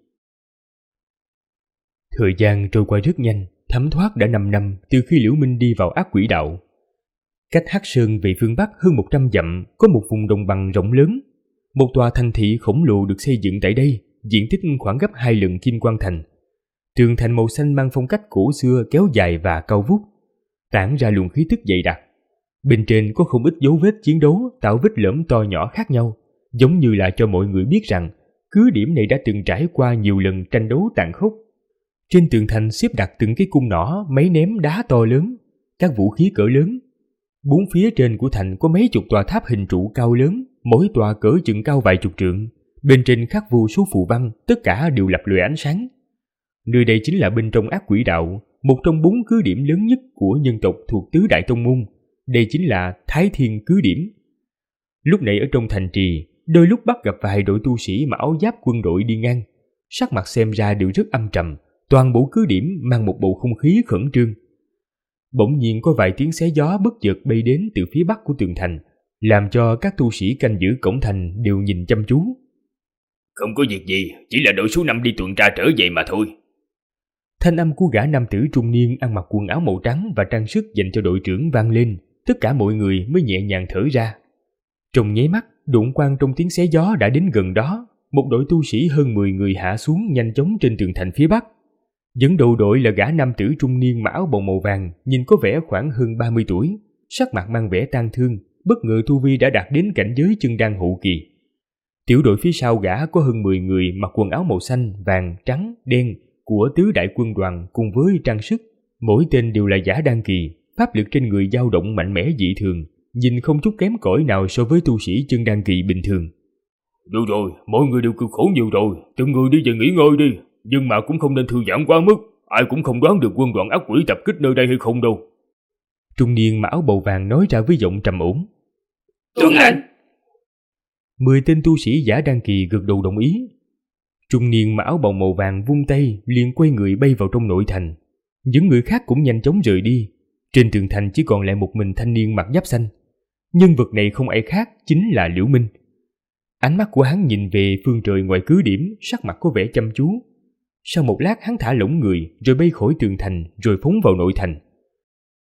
Thời gian trôi qua rất nhanh, thấm thoát đã 5 năm từ khi Liễu Minh đi vào ác quỷ đạo. Cách Hắc Sơn về phương Bắc hơn 100 dặm có một vùng đồng bằng rộng lớn. Một tòa thành thị khổng lồ được xây dựng tại đây, diện tích khoảng gấp 2 lần Kim Quang Thành. Tường thành màu xanh mang phong cách cổ xưa kéo dài và cao vút, tản ra luồng khí tức dày đặc. Bên trên có không ít dấu vết chiến đấu tạo vết lõm to nhỏ khác nhau, giống như là cho mọi người biết rằng cứ điểm này đã từng trải qua nhiều lần tranh đấu tàn khốc. Trên tường thành xếp đặt từng cái cung nỏ, máy ném đá to lớn, các vũ khí cỡ lớn. Bốn phía trên của thành có mấy chục tòa tháp hình trụ cao lớn, mỗi tòa cỡ chừng cao vài chục trượng. Bên trên khắc vô số phù văn, tất cả đều lập lòe ánh sáng. Nơi đây chính là bên trong ác quỷ đạo, một trong 4 cứ điểm lớn nhất của nhân tộc thuộc tứ đại tông môn. Đây chính là Thái Thiên cứ điểm. Lúc này ở trong thành trì, đôi lúc bắt gặp vài đội tu sĩ mặc áo giáp quân đội đi ngang, sắc mặt xem ra đều rất âm trầm. Toàn bộ cứ điểm mang một bầu không khí khẩn trương. Bỗng nhiên có vài tiếng xé gió bất chợt bay đến từ phía bắc của tường thành, làm cho các tu sĩ canh giữ cổng thành đều nhìn chăm chú. Không có việc gì, chỉ là đội số 5 đi tuần tra trở về mà thôi. Thanh âm của gã nam tử trung niên ăn mặc quần áo màu trắng và trang sức dành cho đội trưởng vang lên, tất cả mọi người mới nhẹ nhàng thở ra. Trong nháy mắt, độn quang trong tiếng xé gió đã đến gần đó, một đội tu sĩ hơn 10 người hạ xuống nhanh chóng trên tường thành phía bắc. Dẫn đầu đội là gã nam tử trung niên mặc áo bào màu vàng, nhìn có vẻ khoảng hơn 30 tuổi, sắc mặt mang vẻ tang thương, bất ngờ tu vi đã đạt đến cảnh giới chân đan hậu kỳ. Tiểu đội phía sau gã có hơn 10 người mặc quần áo màu xanh, vàng, trắng, đen của tứ đại quân đoàn cùng với trang sức, mỗi tên đều là giả đan kỳ, pháp lực trên người dao động mạnh mẽ dị thường, nhìn không chút kém cỏi nào so với tu sĩ chân đan kỳ bình thường. Được rồi, mọi người đều cực khổ nhiều rồi, từng người đi về nghỉ ngơi đi, nhưng mà cũng không nên thư giãn quá mức, ai cũng không đoán được quân đoàn ác quỷ tập kích nơi đây hay không đâu. Trung niên mặc áo bào vàng nói ra với giọng trầm ổn. Tuân lệnh. 10 tên tu sĩ giả đan kỳ gật đầu đồng ý. Trung niên mặc áo bào màu vàng vung tay liền quay người bay vào trong nội thành. Những người khác cũng nhanh chóng rời đi. Trên tường thành chỉ còn lại một mình thanh niên mặc giáp xanh. Nhân vật này không ai khác chính là Liễu Minh. Ánh mắt của hắn nhìn về phương trời ngoài cứ điểm, sắc mặt có vẻ chăm chú. Sau một lát hắn thả lỏng người rồi bay khỏi tường thành rồi phóng vào nội thành.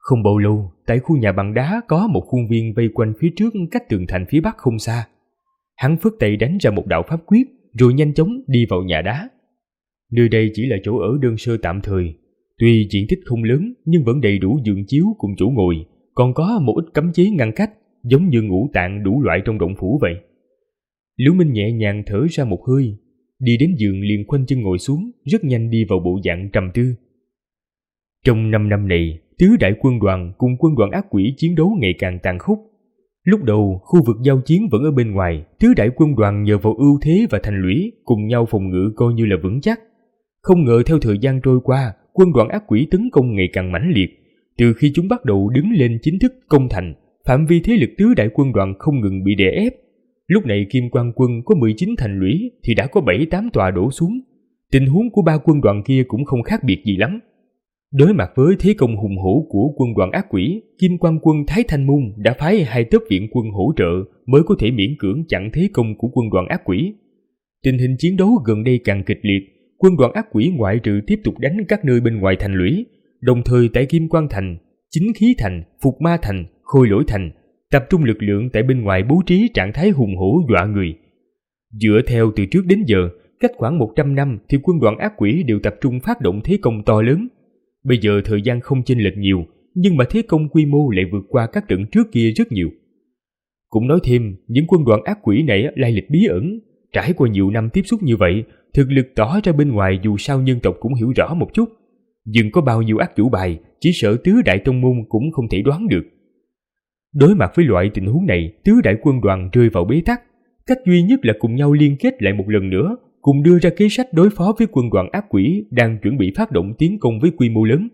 Không bao lâu, tại khu nhà bằng đá có một khuôn viên vây quanh phía trước cách tường thành phía bắc không xa. Hắn phất tay đánh ra một đạo pháp quyết rồi nhanh chóng đi vào nhà đá. Nơi đây chỉ là chỗ ở đơn sơ tạm thời. Tuy diện tích không lớn nhưng vẫn đầy đủ giường chiếu cùng chỗ ngồi, còn có một ít cấm chế ngăn cách, giống như ngũ tạng đủ loại trong động phủ vậy. Liễu Minh nhẹ nhàng thở ra một hơi, đi đến giường liền khoanh chân ngồi xuống, rất nhanh đi vào bộ dạng trầm tư. Trong 5 năm này, tứ đại quân đoàn cùng quân đoàn ác quỷ chiến đấu ngày càng tàn khốc. Lúc đầu, khu vực giao chiến vẫn ở bên ngoài, tứ đại quân đoàn nhờ vào ưu thế và thành lũy cùng nhau phòng ngự coi như là vững chắc. Không ngờ theo thời gian trôi qua, quân đoàn ác quỷ tấn công ngày càng mãnh liệt. Từ khi chúng bắt đầu đứng lên chính thức công thành, phạm vi thế lực tứ đại quân đoàn không ngừng bị đè ép. Lúc này Kim Quang quân có 19 thành lũy thì đã có 7-8 tòa đổ xuống. Tình huống của ba quân đoàn kia cũng không khác biệt gì lắm. Đối mặt với thế công hùng hổ của quân đoàn ác quỷ, Kim Quang quân Thái Thanh Môn đã phái 2 tớp viện quân hỗ trợ mới có thể miễn cưỡng chặn thế công của quân đoàn ác quỷ. Tình hình chiến đấu gần đây càng kịch liệt, quân đoàn ác quỷ ngoại trừ tiếp tục đánh các nơi bên ngoài thành lũy, đồng thời tại Kim Quang thành, Chính Khí thành, Phục Ma thành, Khôi Lỗi thành tập trung lực lượng tại bên ngoài bố trí trạng thái hùng hổ dọa người. Dựa theo từ trước đến giờ, cách khoảng 100 năm thì quân đoàn ác quỷ đều tập trung phát động thế công to lớn. Bây giờ thời gian không chênh lệch nhiều, nhưng mà thế công quy mô lại vượt qua các trận trước kia rất nhiều. Cũng nói thêm, những quân đoàn ác quỷ này lai lịch bí ẩn, trải qua nhiều năm tiếp xúc như vậy, thực lực tỏ ra bên ngoài dù sao nhân tộc cũng hiểu rõ một chút. Nhưng có bao nhiêu ác chủ bài, chỉ sợ tứ đại tông môn cũng không thể đoán được. Đối mặt với loại tình huống này, tứ đại quân đoàn rơi vào bế tắc. Cách duy nhất là cùng nhau liên kết lại một lần nữa, cùng đưa ra kế sách đối phó với quân đoàn ác quỷ đang chuẩn bị phát động tiến công với quy mô lớn.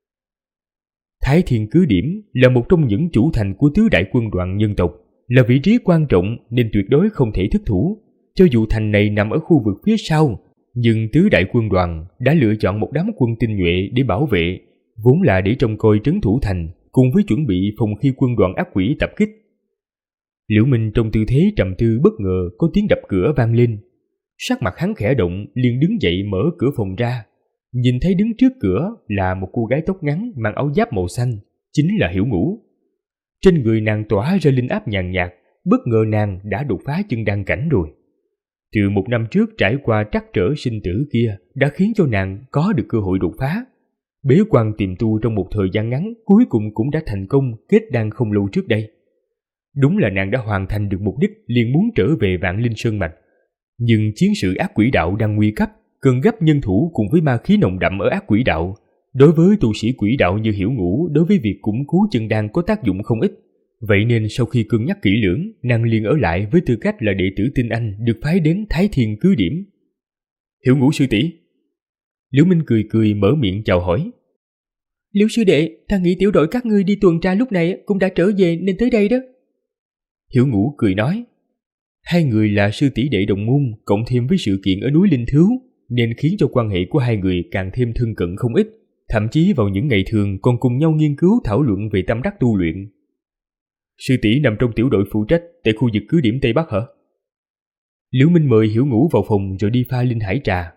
Thái Thiên cứ điểm là một trong những chủ thành của tứ đại quân đoàn nhân tộc, là vị trí quan trọng nên tuyệt đối không thể thất thủ. Cho dù thành này nằm ở khu vực phía sau, nhưng tứ đại quân đoàn đã lựa chọn một đám quân tinh nhuệ để bảo vệ, vốn là để trông coi trấn thủ thành, cùng với chuẩn bị phòng khi quân đoàn ác quỷ tập kích. Liễu Minh trong tư thế trầm tư bất ngờ có tiếng đập cửa vang lên. Sắc mặt hắn khẽ động, liền đứng dậy mở cửa phòng ra. Nhìn thấy đứng trước cửa là một cô gái tóc ngắn mang áo giáp màu xanh, chính là Hiểu Ngũ. Trên người nàng tỏa ra linh áp nhàn nhạt, bất ngờ nàng đã đột phá chân đan cảnh rồi. Từ 1 năm trước trải qua trắc trở sinh tử kia đã khiến cho nàng có được cơ hội đột phá. Bế quan tìm tu trong một thời gian ngắn cuối cùng cũng đã thành công kết đan không lâu trước đây. Đúng là nàng đã hoàn thành được mục đích, liền muốn trở về Vạn Linh Sơn Mạch. Nhưng chiến sự ác quỷ đạo đang nguy cấp, cần gấp nhân thủ cùng với ma khí nồng đậm ở ác quỷ đạo. Đối với tu sĩ quỷ đạo như Hiểu Ngũ, đối với việc củng cố chân đan có tác dụng không ít. Vậy nên sau khi cân nhắc kỹ lưỡng, nàng liền ở lại với tư cách là đệ tử tinh anh được phái đến Thái Thiên cứ điểm. Hiểu Ngũ sư tỷ. Liễu Minh cười cười mở miệng chào hỏi. Liễu sư đệ, ta nghĩ tiểu đội các ngươi đi tuần tra lúc này cũng đã trở về nên tới đây đó. Hiểu Ngũ cười nói. Hai người là sư tỷ đệ đồng môn, cộng thêm với sự kiện ở núi Linh Thứu, nên khiến cho quan hệ của hai người càng thêm thân cận không ít. Thậm chí vào những ngày thường còn cùng nhau nghiên cứu thảo luận về tâm đắc tu luyện. Sư tỷ nằm trong tiểu đội phụ trách tại khu vực cứ điểm Tây Bắc hả? Liễu Minh mời Hiểu Ngũ vào phòng rồi đi pha linh hải trà.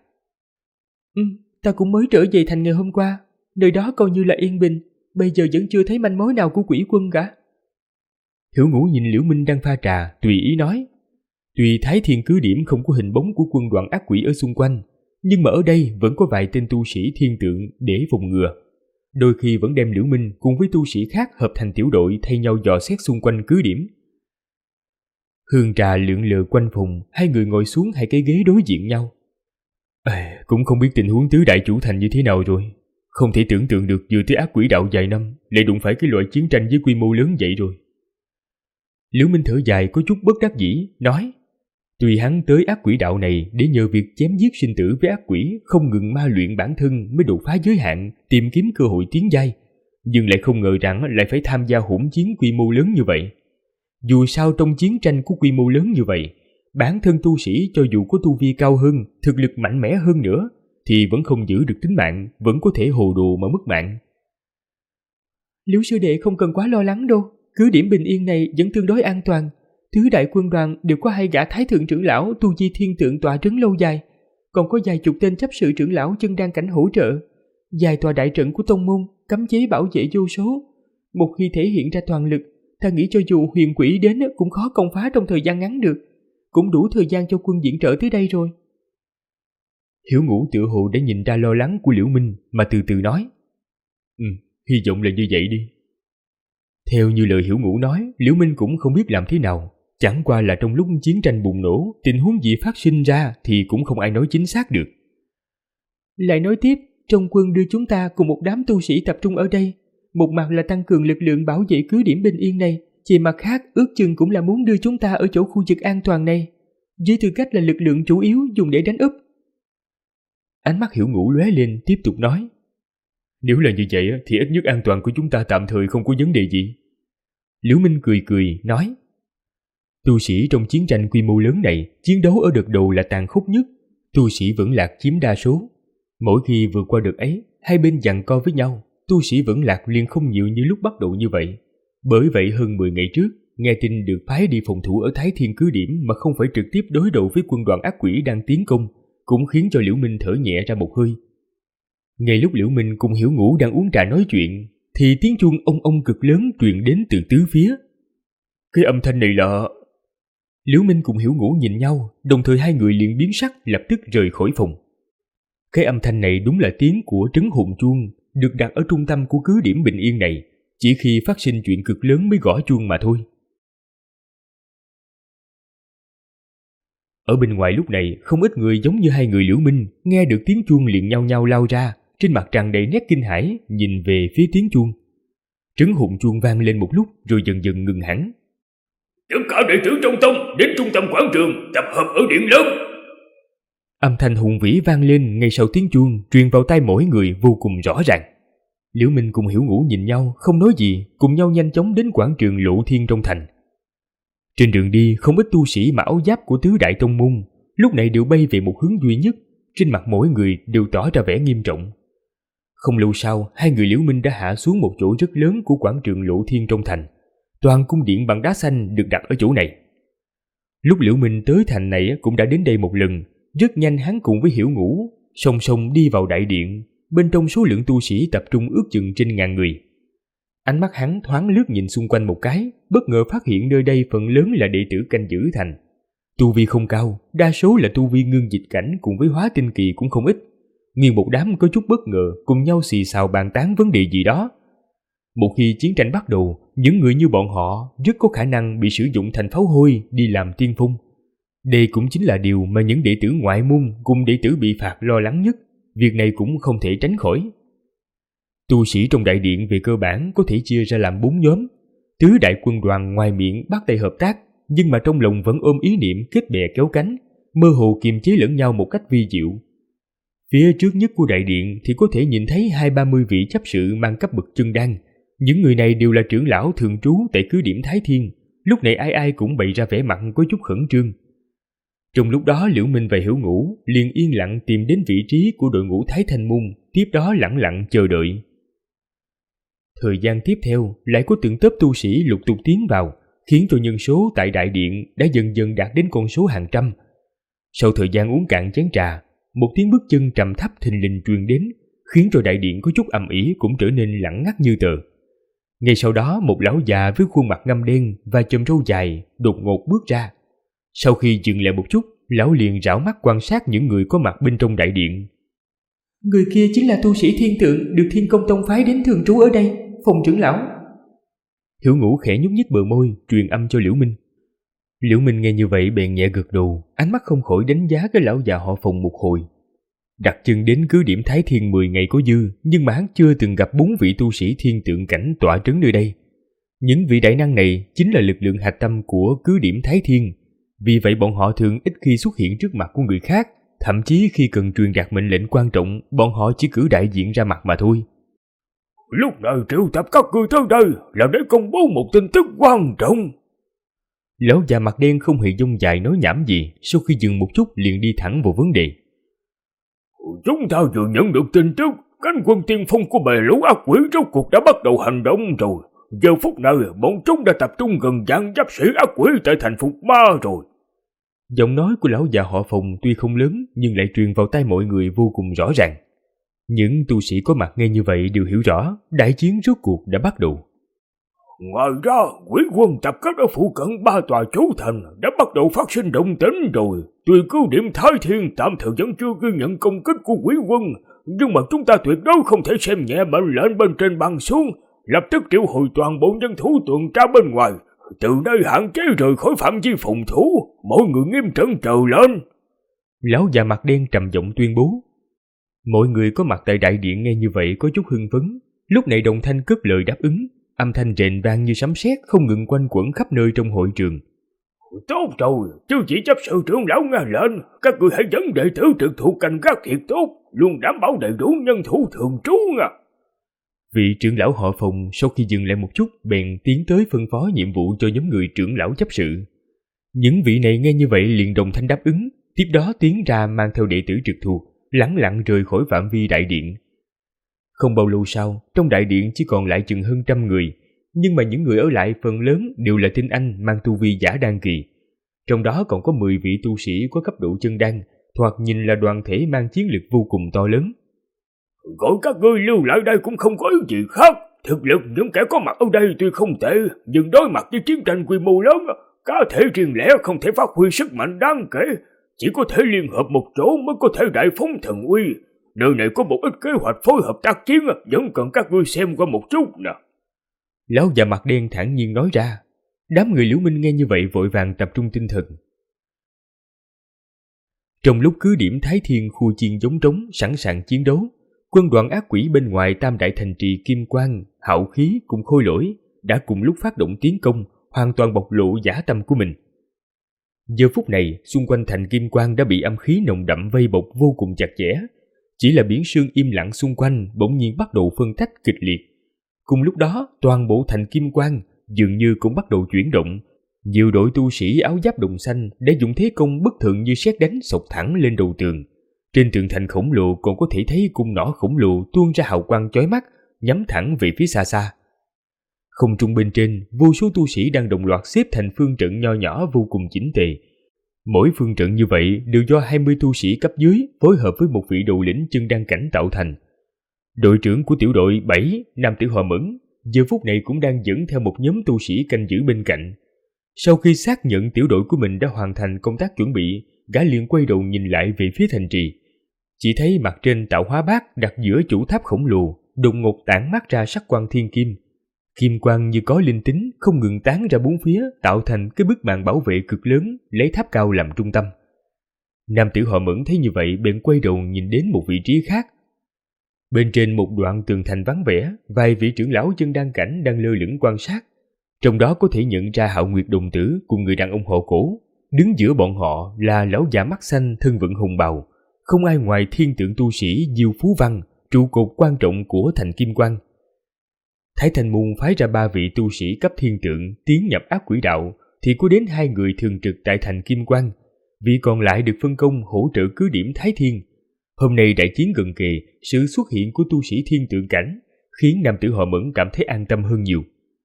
Ta cũng mới trở về thành ngày hôm qua, nơi đó coi như là yên bình, bây giờ vẫn chưa thấy manh mối nào của quỷ quân cả. Hiểu Ngũ nhìn Liễu Minh đang pha trà, tùy ý nói. Tuy Thái Thiên cứ điểm không có hình bóng của quân đoàn ác quỷ ở xung quanh, nhưng mà ở đây vẫn có vài tên tu sĩ thiên tượng để phòng ngừa. Đôi khi vẫn đem Liễu Minh cùng với tu sĩ khác hợp thành tiểu đội thay nhau dò xét xung quanh cứ điểm. Hương trà lượn lờ quanh phòng, hai người ngồi xuống hai cái ghế đối diện nhau. Cũng không biết tình huống tứ đại chủ thành như thế nào rồi. Không thể tưởng tượng được vừa tới ác quỷ đạo vài năm lại đụng phải cái loại chiến tranh với quy mô lớn vậy rồi. Liễu Minh thở dài có chút bất đắc dĩ, nói. Tuy hắn tới ác quỷ đạo này để nhờ việc chém giết sinh tử với ác quỷ không ngừng ma luyện bản thân mới đột phá giới hạn, tìm kiếm cơ hội tiến giai, nhưng lại không ngờ rằng lại phải tham gia hỗn chiến quy mô lớn như vậy. Dù sao trong chiến tranh có quy mô lớn như vậy, bản thân tu sĩ cho dù có tu vi cao hơn, thực lực mạnh mẽ hơn nữa, thì vẫn không giữ được tính mạng, vẫn có thể hồ đồ mà mất mạng. Liễu sư đệ không cần quá lo lắng đâu, cứ điểm bình yên này vẫn tương đối an toàn. Tứ đại quân đoàn đều có 2 gã thái thượng trưởng lão tu vi thiên tượng tọa trấn lâu dài, còn có vài chục tên chấp sự trưởng lão chân đan cảnh hỗ trợ, vài tòa đại trận của tông môn, cấm chế bảo vệ vô số, Một khi thể hiện ra toàn lực, ta nghĩ cho dù huyền quỷ đến cũng khó công phá trong thời gian ngắn được. Cũng đủ thời gian cho quân viện trợ tới đây rồi. Hiểu Ngũ tựa hồ đã nhìn ra lo lắng của Liễu Minh mà từ từ nói. Hy vọng là như vậy đi. Theo như lời Hiểu Ngũ nói, Liễu Minh cũng không biết làm thế nào. Chẳng qua là trong lúc chiến tranh bùng nổ, tình huống gì phát sinh ra thì cũng không ai nói chính xác được. Lại nói tiếp, trong quân đưa chúng ta cùng một đám tu sĩ tập trung ở đây. Một mặt là tăng cường lực lượng bảo vệ cứ điểm bình yên này, về mặt khác ước chừng cũng là muốn đưa chúng ta ở chỗ khu vực an toàn này, với tư cách là lực lượng chủ yếu dùng để đánh úp. Ánh mắt Hiểu Ngũ lóe lên tiếp tục nói. Nếu là như vậy thì ít nhất an toàn của chúng ta tạm thời không có vấn đề gì. Liễu Minh cười cười nói. Tu sĩ trong chiến tranh quy mô lớn này, chiến đấu ở đợt đầu là tàn khốc nhất, tu sĩ vẫn lạc chiếm đa số. Mỗi khi vượt qua đợt ấy, hai bên giằng co với nhau, tu sĩ vẫn lạc liền không nhiều như lúc bắt đầu như vậy. Bởi vậy hơn 10 ngày trước, nghe tin được phái đi phòng thủ ở Thái Thiên cứ điểm mà không phải trực tiếp đối đầu với quân đoàn ác quỷ đang tiến công, cũng khiến cho Liễu Minh thở nhẹ ra một hơi. Ngay lúc Liễu Minh cùng Hiểu Ngũ đang uống trà nói chuyện, thì tiếng chuông ông ông cực lớn truyền đến từ tứ phía. Cái âm thanh này là... Liễu Minh cùng Hiểu Ngũ nhìn nhau, đồng thời hai người liền biến sắc lập tức rời khỏi phòng. Cái âm thanh này đúng là tiếng của trấn hồn chuông, được đặt ở trung tâm của cứ điểm bình yên này, chỉ khi phát sinh chuyện cực lớn mới gõ chuông mà thôi. Ở bên ngoài lúc này, không ít người giống như hai người Liễu Minh, nghe được tiếng chuông liền nhao nhao lao ra, trên mặt tràn đầy nét kinh hãi, nhìn về phía tiếng chuông. Trấn hồn chuông vang lên một lúc rồi dần dần ngừng hẳn. Tất cả đệ tử trong tông đến trung tâm quảng trường tập hợp ở điện lớn. Âm thanh hùng vĩ vang lên ngay sau tiếng chuông, truyền vào tai mỗi người vô cùng rõ ràng. Liễu Minh cùng Hiểu Ngũ nhìn nhau không nói gì, cùng nhau nhanh chóng đến quảng trường Lộ Thiên trong thành. Trên đường đi, không ít tu sĩ mặc áo giáp của tứ đại tông môn lúc này đều bay về một hướng duy nhất, trên mặt mỗi người đều tỏ ra vẻ nghiêm trọng. Không lâu sau, hai người Liễu Minh đã hạ xuống một chỗ rất lớn của quảng trường Lộ Thiên trong thành. Toàn cung điện bằng đá xanh được đặt ở chỗ này. Lúc Liễu Minh tới thành này cũng đã đến đây một lần, rất nhanh hắn cùng với Hiểu Ngũ song song đi vào đại điện, bên trong số lượng tu sĩ tập trung ước chừng trên ngàn người. Ánh mắt hắn thoáng lướt nhìn xung quanh một cái, bất ngờ phát hiện nơi đây phần lớn là đệ tử canh giữ thành. Tu vi không cao, đa số là tu vi ngưng dịch cảnh cùng với hóa tinh kỳ cũng không ít. Nguyên một đám có chút bất ngờ, cùng nhau xì xào bàn tán vấn đề gì đó. Một khi chiến tranh bắt đầu, những người như bọn họ rất có khả năng bị sử dụng thành pháo hôi đi làm tiên phong. Đây cũng chính là điều mà những đệ tử ngoại môn cùng đệ tử bị phạt lo lắng nhất. Việc này cũng không thể tránh khỏi. Tu sĩ trong đại điện về cơ bản có thể chia ra làm 4 nhóm. Tứ đại quân đoàn ngoài miệng bắt tay hợp tác, nhưng mà trong lòng vẫn ôm ý niệm kết bè kéo cánh, mơ hồ kiềm chế lẫn nhau một cách vi diệu. Phía trước nhất của đại điện thì có thể nhìn thấy 20-30 vị chấp sự mang cấp bậc chân đan. Những người này đều là trưởng lão thường trú tại cứ điểm Thái Thiên. Lúc này ai ai cũng bày ra vẻ mặt có chút khẩn trương. Trong lúc đó Liễu Minh và Hiểu Ngũ liền yên lặng tìm đến vị trí của đội ngũ Thái Thanh Môn, tiếp đó lẳng lặng chờ đợi. Thời gian tiếp theo lại có từng tốp tu sĩ lục tục tiến vào, khiến cho nhân số tại đại điện đã dần dần đạt đến con số hàng trăm. Sau thời gian uống cạn chén trà, một tiếng bước chân trầm thấp thình lình truyền đến, khiến cho đại điện có chút ầm ĩ cũng trở nên lặng ngắt như tờ. Ngay sau đó một lão già với khuôn mặt ngăm đen và chòm râu dài đột ngột bước ra. Sau khi dừng lại một chút, lão liền rảo mắt quan sát những người có mặt bên trong đại điện. Người kia chính là tu sĩ Thiên Tượng được Thiên Công Tông phái đến thường trú ở đây, Phùng trưởng lão. Hiểu Ngũ khẽ nhúc nhích bờ môi, truyền âm cho Liễu Minh. Liễu Minh nghe như vậy bèn nhẹ gật đầu, ánh mắt không khỏi đánh giá cái lão già họ Phùng một hồi. Đặt chân đến cứ điểm Thái Thiên 10 ngày có dư, nhưng mà hắn chưa từng gặp 4 vị tu sĩ thiên tượng cảnh tọa trấn nơi đây. Những vị đại năng này chính là lực lượng hạch tâm của cứ điểm Thái Thiên, vì vậy bọn họ thường ít khi xuất hiện trước mặt của người khác, thậm chí khi cần truyền đạt mệnh lệnh quan trọng, bọn họ chỉ cử đại diện ra mặt mà thôi. Lúc này triệu tập các người tới đây là để công bố một tin tức quan trọng. Lão già mặt đen không hề dông dài nói nhảm gì, sau khi dừng một chút liền đi thẳng vào vấn đề. Chúng ta vừa nhận được tin tức, cánh quân tiên phong của bè lũ ác quỷ rốt cuộc đã bắt đầu hành động rồi. Giờ phút này, bọn chúng đã tập trung gần vạn giáp sĩ ác quỷ tại thành Phục Ma rồi. Giọng nói của lão già họ Phùng tuy không lớn, nhưng lại truyền vào tai mọi người vô cùng rõ ràng. Những tu sĩ có mặt nghe như vậy đều hiểu rõ, đại chiến rốt cuộc đã bắt đầu. Ngoài ra, quỷ quân tập kết ở phụ cận 3 tòa chú thành đã bắt đầu phát sinh động tĩnh rồi. Tuy cứ điểm Thái Thiên tạm thời vẫn chưa ghi nhận công kích của quỷ quân, nhưng mà chúng ta tuyệt đối không thể xem nhẹ mệnh lệnh bên trên ban xuống, lập tức triệu hồi toàn bộ nhân thủ tuần tra bên ngoài, từ đây hạn chế rời khỏi phạm vi phòng thủ, mọi người nghiêm trận chờ lên. Lão già mặt đen trầm giọng tuyên bố. Mọi người có mặt tại đại điện nghe như vậy có chút hưng phấn. Lúc này đồng thanh cất lời đáp ứng, âm thanh rền vang như sấm sét không ngừng quanh quẩn khắp nơi trong hội trường. Tốt rồi, chứ chỉ chấp sự trưởng lão nghe lệnh, các người hãy dẫn đệ tử trực thuộc canh gác thiệt tốt, luôn đảm bảo đầy đủ nhân thủ thường trú nha. Vị trưởng lão họ Phòng sau khi dừng lại một chút bèn tiến tới phân phó nhiệm vụ cho nhóm người trưởng lão chấp sự. Những vị này nghe như vậy liền đồng thanh đáp ứng, tiếp đó tiến ra mang theo đệ tử trực thuộc, lẳng lặng rời khỏi phạm vi đại điện. Không bao lâu sau, trong đại điện chỉ còn lại chừng hơn 100 người, nhưng mà những người ở lại phần lớn đều là tinh anh mang tu vi giả đan kỳ. Trong đó còn có 10 vị tu sĩ có cấp độ chân đan, thoạt nhìn là đoàn thể mang chiến lực vô cùng to lớn. Gọi các ngươi lưu lại đây cũng không có ý gì khác. Thực lực những kẻ có mặt ở đây tuy không tệ, nhưng đối mặt với chiến tranh quy mô lớn, cá thể riêng lẻ không thể phát huy sức mạnh đáng kể. Chỉ có thể liên hợp một chỗ mới có thể đại phóng thần uy. Nơi này có một ít kế hoạch phối hợp tác chiến, vẫn cần các ngươi xem qua một chút nè. Lão già mặt đen thản nhiên nói ra. Đám người Liễu Minh nghe như vậy vội vàng tập trung tinh thần. Trong lúc cứ điểm Thái Thiên khu chiên giống trống sẵn sàng chiến đấu, quân đoàn ác quỷ bên ngoài tam đại thành trì Kim Quang, Hạo Khí cùng Khôi Lỗi đã cùng lúc phát động tiến công, hoàn toàn bộc lộ dã tâm của mình. Giờ phút này, xung quanh thành Kim Quang đã bị âm khí nồng đậm vây bọc vô cùng chặt chẽ. Chỉ là biển sương im lặng xung quanh bỗng nhiên bắt đầu phân tách kịch liệt. Cùng lúc đó, toàn bộ thành Kim Quang dường như cũng bắt đầu chuyển động. Nhiều đội tu sĩ áo giáp đồng xanh đã dùng thế công bất thường như sét đánh sộc thẳng lên đầu tường. Trên tường thành khổng lồ còn có thể thấy cung nỏ khổng lồ tuôn ra hào quang chói mắt, nhắm thẳng về phía xa xa. Không trung bên trên, vô số tu sĩ đang đồng loạt xếp thành phương trận nho nhỏ vô cùng chỉnh tề. Mỗi phương trận như vậy đều do 20 tu sĩ cấp dưới phối hợp với một vị đầu lĩnh chân đan cảnh tạo thành. Đội trưởng của tiểu đội 7, nam tử họ Mẫn, giờ phút này cũng đang dẫn theo một nhóm tu sĩ canh giữ bên cạnh. Sau khi xác nhận tiểu đội của mình đã hoàn thành công tác chuẩn bị, gã liền quay đầu nhìn lại về phía thành trì. Chỉ thấy mặt trên tạo hóa bát đặt giữa chủ tháp khổng lồ, đột ngột tản mát ra sắc quang thiên kim. Kim quang như có linh tính không ngừng tán ra bốn phía, tạo thành cái bức màn bảo vệ cực lớn, lấy tháp cao làm trung tâm. Nam tử họ Mẫn thấy như vậy bèn quay đầu nhìn đến một vị trí khác. Bên trên một đoạn tường thành vắng vẻ, vài vị trưởng lão chân đan cảnh đang lơ lửng quan sát. Trong đó có thể nhận ra Hạo Nguyệt đồng tử cùng người đàn ông họ Cổ. Đứng giữa bọn họ là lão già mắt xanh thân vận hùng bào, không ai ngoài thiên tượng tu sĩ Diêu Phú Văn, trụ cột quan trọng của thành Kim Quang. Thái Thanh Môn phái ra 3 vị tu sĩ cấp thiên tượng tiến nhập ác quỷ đạo, thì có đến 2 người thường trực tại thành Kim Quang, vị còn lại được phân công hỗ trợ cứ điểm Thái Thiên. Hôm nay đại chiến gần kề, sự xuất hiện của tu sĩ thiên tượng cảnh khiến nam tử họ Mẫn cảm thấy an tâm hơn nhiều.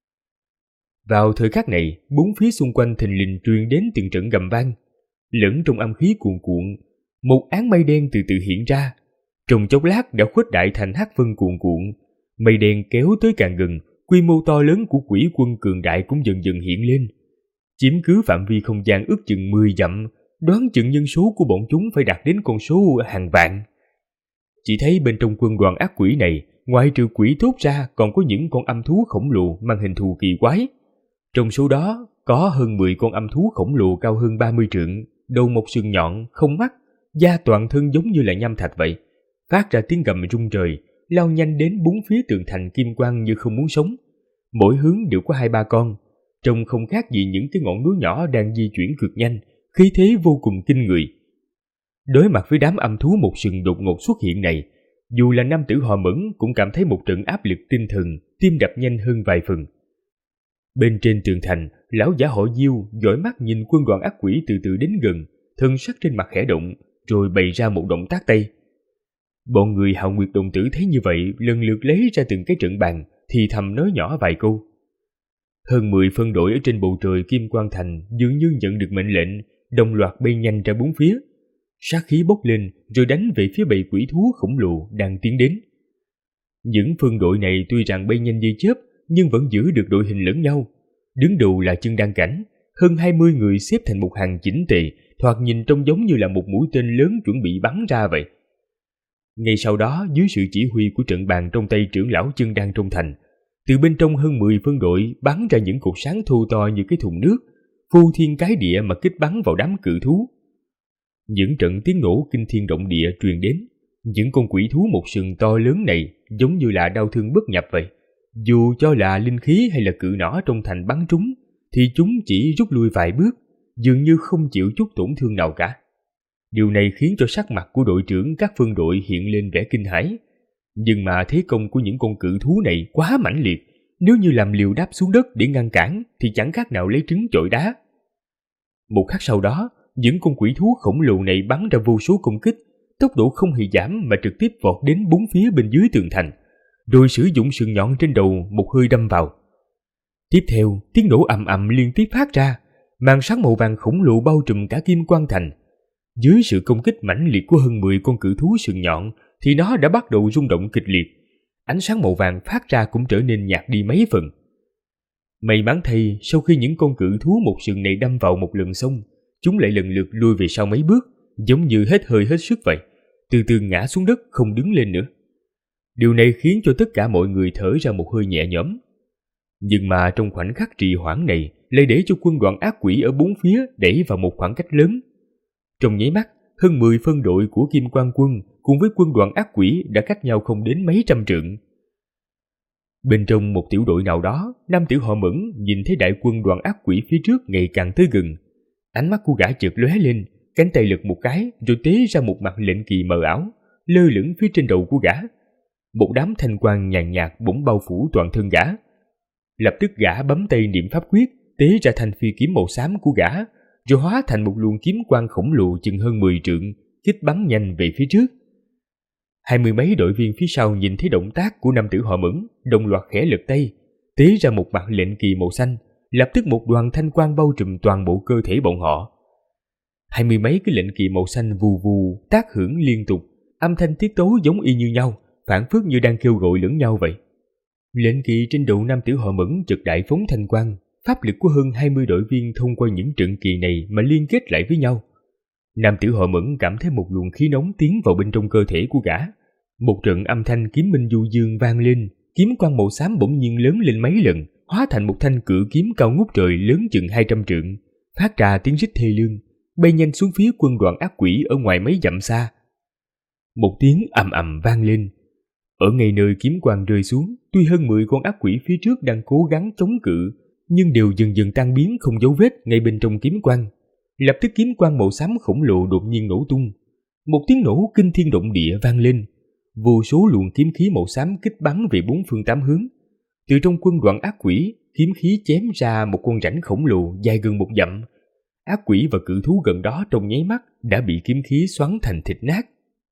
Vào thời khắc này, bốn phía xung quanh thình lình truyền đến từng trận gầm vang, lẫn trong âm khí cuồn cuộn, một áng mây đen từ từ hiện ra. Trong chốc lát đã khuếch đại thành hắc vân cuồn cuộn, mây đen kéo tới càng gần, quy mô to lớn của quỷ quân cường đại cũng dần dần hiện lên, chiếm cứ phạm vi không gian ước chừng 10 dặm, đoán chừng nhân số của bọn chúng phải đạt đến con số hàng vạn. Chỉ thấy bên trong quân đoàn ác quỷ này, ngoài trừ quỷ thốt ra còn có những con âm thú khổng lồ mang hình thù kỳ quái. Trong số đó có hơn 10 con âm thú khổng lồ cao hơn 30 trượng, đầu một sừng nhọn, không mắt, da toàn thân giống như là nham thạch vậy, phát ra tiếng gầm rung trời, lao nhanh đến bốn phía tường thành Kim Quang như không muốn sống. Mỗi hướng đều có 2-3 con, trông không khác gì những cái ngọn núi nhỏ đang di chuyển cực nhanh, khí thế vô cùng kinh người. Đối mặt với đám âm thú một sừng đột ngột xuất hiện này, dù là nam tử họ Mẫn cũng cảm thấy một trận áp lực tinh thần, tim đập nhanh hơn vài phần. Bên trên tường thành, lão giả họ Diêu dõi mắt nhìn quân đoàn ác quỷ từ từ đến gần, thân sắc trên mặt khẽ động, rồi bày ra một động tác tay. Bọn người Hạo Nguyệt đồng tử thấy như vậy, lần lượt lấy ra từng cái trận bàn, thì thầm nói nhỏ vài câu. Hơn 10 phân đội ở trên bầu trời Kim Quang Thành dường như nhận được mệnh lệnh, đồng loạt bay nhanh ra bốn phía. Sát khí bốc lên rồi đánh về phía bầy quỷ thú khổng lồ đang tiến đến. Những phân đội này tuy rằng bay nhanh như chớp, nhưng vẫn giữ được đội hình lẫn nhau. Đứng đầu là Chân Đan Cảnh, hơn 20 người xếp thành một hàng chỉnh tề, thoạt nhìn trông giống như là một mũi tên lớn chuẩn bị bắn ra vậy. Ngay sau đó, dưới sự chỉ huy của trận bàn trong tay trưởng lão Chân Đan trong thành, từ bên trong hơn 10 phân đội bắn ra những cột sáng thô to như cái thùng nước, phô thiên cái địa mà kích bắn vào đám cự thú. Những trận tiếng nổ kinh thiên động địa truyền đến. Những con quỷ thú một sừng to lớn này giống như là đau thương bất nhập vậy. Dù cho là linh khí hay là cự nỏ trong thành bắn trúng, thì chúng chỉ rút lui vài bước, dường như không chịu chút tổn thương nào cả. Điều này khiến cho sắc mặt của đội trưởng các phân đội hiện lên vẻ kinh hãi. Nhưng mà thế công của những con cự thú này quá mãnh liệt, nếu như làm liều đáp xuống đất để ngăn cản thì chẳng khác nào lấy trứng chọi đá. Một khắc sau đó, những con quỷ thú khổng lồ này bắn ra vô số công kích, tốc độ không hề giảm mà trực tiếp vọt đến bốn phía bên dưới tường thành, rồi sử dụng sừng nhọn trên đầu một hơi đâm vào. Tiếp theo, tiếng nổ ầm ầm liên tiếp phát ra, màn sáng màu vàng khổng lồ bao trùm cả Kim Quan thành. Dưới sự công kích mãnh liệt của hơn 10 con cự thú sừng nhọn thì nó đã bắt đầu rung động kịch liệt. Ánh sáng màu vàng phát ra cũng trở nên nhạt đi mấy phần. May mắn thay, sau khi những con cự thú một sừng này đâm vào một lần xong, chúng lại lần lượt lui về sau mấy bước, giống như hết hơi hết sức vậy, từ từ ngã xuống đất không đứng lên nữa. Điều này khiến cho tất cả mọi người thở ra một hơi nhẹ nhõm. Nhưng mà trong khoảnh khắc trì hoãn này lại để cho quân đoàn ác quỷ ở bốn phía đẩy vào một khoảng cách lớn. Trong nháy mắt, hơn 10 phân đội của Kim Quan quân cùng với quân đoàn ác quỷ đã cách nhau không đến mấy trăm trượng. Bên trong một tiểu đội nào đó, nam tử họ Mẫn nhìn thấy đại quân đoàn ác quỷ phía trước ngày càng tới gần. Ánh mắt của gã chợt lóe lên, cánh tay lật một cái rồi tế ra một mặt lệnh kỳ mờ ảo, lơ lửng phía trên đầu của gã. Một đám thanh quang nhàn nhạt bỗng bao phủ toàn thân gã. Lập tức gã bấm tay niệm pháp quyết, tế ra thanh phi kiếm màu xám của gã, rồi hóa thành một luồng kiếm quang khổng lồ chừng hơn 10 trượng, kích bắn nhanh về phía trước. 20 mấy đội viên phía sau nhìn thấy động tác của nam tử họ Mẫn, đồng loạt khẽ lật tay, tế ra một mặt lệnh kỳ màu xanh, lập tức một đoàn thanh quang bao trùm toàn bộ cơ thể bọn họ. 20 mấy cái lệnh kỳ màu xanh vù vù tác hưởng liên tục, âm thanh tiết tấu giống y như nhau, phảng phất như đang kêu gọi lẫn nhau vậy. Lệnh kỳ trên đầu nam tử họ Mẫn chợt đại phóng thanh quang, pháp lực của hơn 20 đội viên thông qua những trận kỳ này mà liên kết lại với nhau. Nam tử họ Mẫn cảm thấy một luồng khí nóng tiến vào bên trong cơ thể của gã. Một trận âm thanh kiếm minh du dương vang lên, kiếm quang màu xám bỗng nhiên lớn lên mấy lần, hóa thành một thanh cự kiếm cao ngút trời lớn chừng 200 trượng, phát ra tiếng rít thê lương, bay nhanh xuống phía quân đoàn ác quỷ ở ngoài mấy dặm xa. Một tiếng ầm ầm vang lên. Ở ngay nơi kiếm quang rơi xuống, tuy hơn 10 con ác quỷ phía trước đang cố gắng chống cự, nhưng đều dần dần tan biến không dấu vết ngay bên trong kiếm quang. Lập tức kiếm quang màu xám khổng lồ đột nhiên nổ tung. Một tiếng nổ kinh thiên động địa vang lên. Vô số luồng kiếm khí màu xám kích bắn về bốn phương tám hướng. Từ trong quân đoàn ác quỷ, kiếm khí chém ra một con rãnh khổng lồ dài gần 1 dặm. Ác quỷ và cự thú gần đó trong nháy mắt đã bị kiếm khí xoắn thành thịt nát.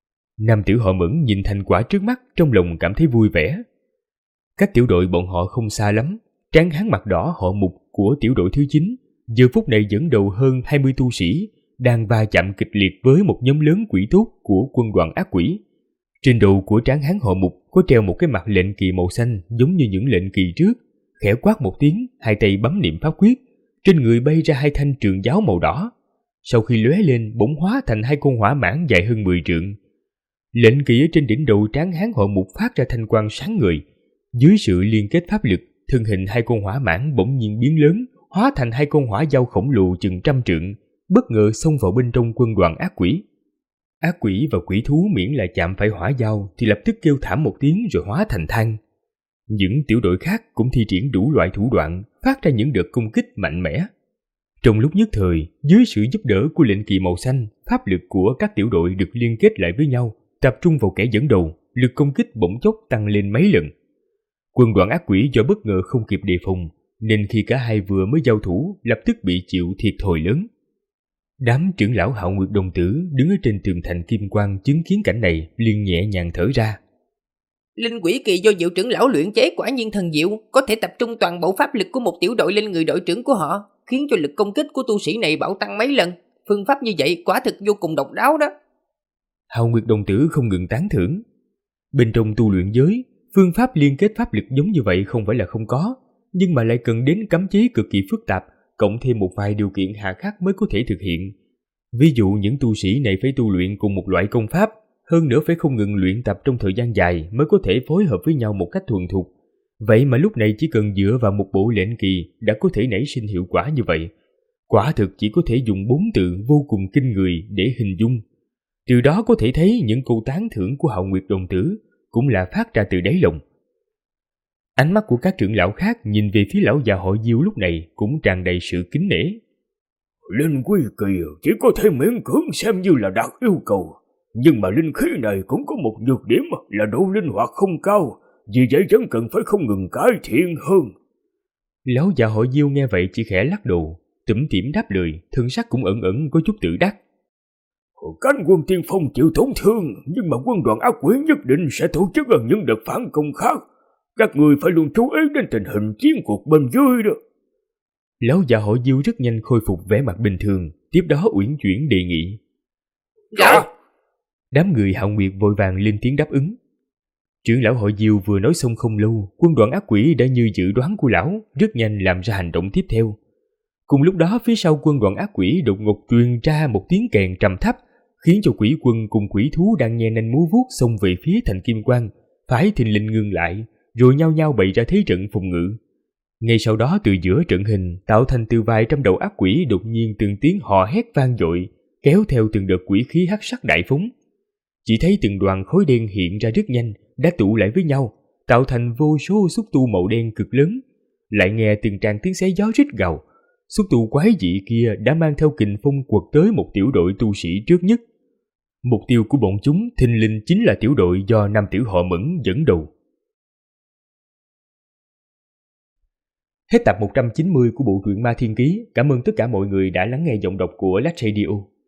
Nam tử họ Mẫn nhìn thành quả trước mắt, trong lòng cảm thấy vui vẻ. Cách tiểu đội bọn họ không xa lắm. Tráng hán mặt đỏ họ Mục của tiểu đội thứ 9 giờ phút này dẫn đầu hơn 20 tu sĩ, đang va chạm kịch liệt với một nhóm lớn quỷ tốt của quân đoàn ác quỷ. Trên đầu của tráng hán họ Mục có treo một cái mặt lệnh kỳ màu xanh giống như những lệnh kỳ trước. Khẽ quát một tiếng, hai tay bấm niệm pháp quyết, trên người bay ra 2 thanh trường giáo màu đỏ. Sau khi lóe lên, bỗng hóa thành 2 con hỏa mãng dài hơn 10 trượng. Lệnh kỳ ở trên đỉnh đầu tráng hán họ Mục phát ra thanh quang sáng ngời. Dưới sự liên kết pháp lực, thân hình 2 con hỏa mãng bỗng nhiên biến lớn, hóa thành 2 con hỏa dao khổng lồ chừng 100 trượng, bất ngờ xông vào bên trong quân đoàn ác quỷ. Ác quỷ và quỷ thú miễn là chạm phải hỏa dao thì lập tức kêu thảm một tiếng rồi hóa thành than. Những tiểu đội khác cũng thi triển đủ loại thủ đoạn, phát ra những đợt công kích mạnh mẽ. Trong lúc nhất thời, dưới sự giúp đỡ của lệnh kỳ màu xanh, pháp lực của các tiểu đội được liên kết lại với nhau, tập trung vào kẻ dẫn đầu, lực công kích bỗng chốc tăng lên mấy lần. Quân đoàn ác quỷ do bất ngờ không kịp đề phòng, nên khi cả hai vừa mới giao thủ, lập tức bị chịu thiệt thòi lớn. Đám trưởng lão Hạo Nguyệt đồng tử đứng ở trên tường thành kim quang chứng kiến cảnh này liền nhẹ nhàng thở ra. Linh quỷ kỳ do Diệu trưởng lão luyện chế quả nhiên thần diệu, có thể tập trung toàn bộ pháp lực của một tiểu đội lên người đội trưởng của họ, khiến cho lực công kích của tu sĩ này bạo tăng mấy lần. Phương pháp như vậy quả thực vô cùng độc đáo đó. Hạo Nguyệt đồng tử không ngừng tán thưởng. Bên trong tu luyện giới, Phương pháp liên kết pháp lực giống như vậy không phải là không có, nhưng mà lại cần đến cấm chế cực kỳ phức tạp, cộng thêm một vài điều kiện hà khắc mới có thể thực hiện. Ví dụ những tu sĩ này phải tu luyện cùng một loại công pháp, hơn nữa phải không ngừng luyện tập trong thời gian dài mới có thể phối hợp với nhau một cách thuần thục. Vậy mà lúc này chỉ cần dựa vào một bộ lệnh kỳ đã có thể nảy sinh hiệu quả như vậy. Quả thực chỉ có thể dùng 4 từ vô cùng kinh người để hình dung. Từ đó có thể thấy những câu tán thưởng của Hạo Nguyệt đồng tử cũng là phát ra từ đáy lòng. Ánh mắt của các trưởng lão khác nhìn về phía lão già họ Diêu lúc này cũng tràn đầy sự kính nể. Linh quy kỳ chỉ có thể miễn cưỡng xem như là đạt yêu cầu, nhưng mà linh khí này cũng có một nhược điểm là độ linh hoạt không cao, vì vậy vẫn cần phải không ngừng cải thiện hơn. Lão già họ Diêu nghe vậy chỉ khẽ lắc đầu, tủm tỉm đáp lời, thân sắc cũng ẩn ẩn có chút tự đắc. Cánh quân tiên phong chịu tổn thương, nhưng mà quân đoàn ác quỷ nhất định sẽ tổ chức những đợt phản công khác. Các người phải luôn chú ý đến tình hình chiến cuộc bên dưới đó. Lão già họ Diêu rất nhanh khôi phục vẻ mặt bình thường, tiếp đó uyển chuyển đề nghị. Dạ. Đám người Hạo Nguyệt vội vàng lên tiếng đáp ứng. Trưởng lão họ Diêu vừa nói xong không lâu, quân đoàn ác quỷ đã như dự đoán của lão, rất nhanh làm ra hành động tiếp theo. Cùng lúc đó phía sau quân đoàn ác quỷ đột ngột truyền ra một tiếng kèn trầm thấp, khiến cho quỷ quân cùng quỷ thú đang nhe nanh múa vuốt xông về phía thành kim quang, phải thình lình ngừng lại, rồi nhao nhao bày ra thế trận phòng ngự. Ngay sau đó từ giữa trận hình tạo thành từ vài trăm đầu ác quỷ đột nhiên từng tiếng hò hét vang dội, kéo theo từng đợt quỷ khí hắc sắc đại phóng. Chỉ thấy từng đoàn khối đen hiện ra rất nhanh, đã tụ lại với nhau, tạo thành vô số xúc tu màu đen cực lớn. Lại nghe từng tràng tiếng xé gió rít gào. Xúc tu quái dị kia đã mang theo kình phong quật tới một tiểu đội tu sĩ trước nhất. Mục tiêu của bọn chúng thình lình chính là tiểu đội do nam tử họ Mẫn dẫn đầu. Hết tập 190 của bộ truyện Ma Thiên Ký. Cảm ơn tất cả mọi người đã lắng nghe giọng đọc của Lách Radio.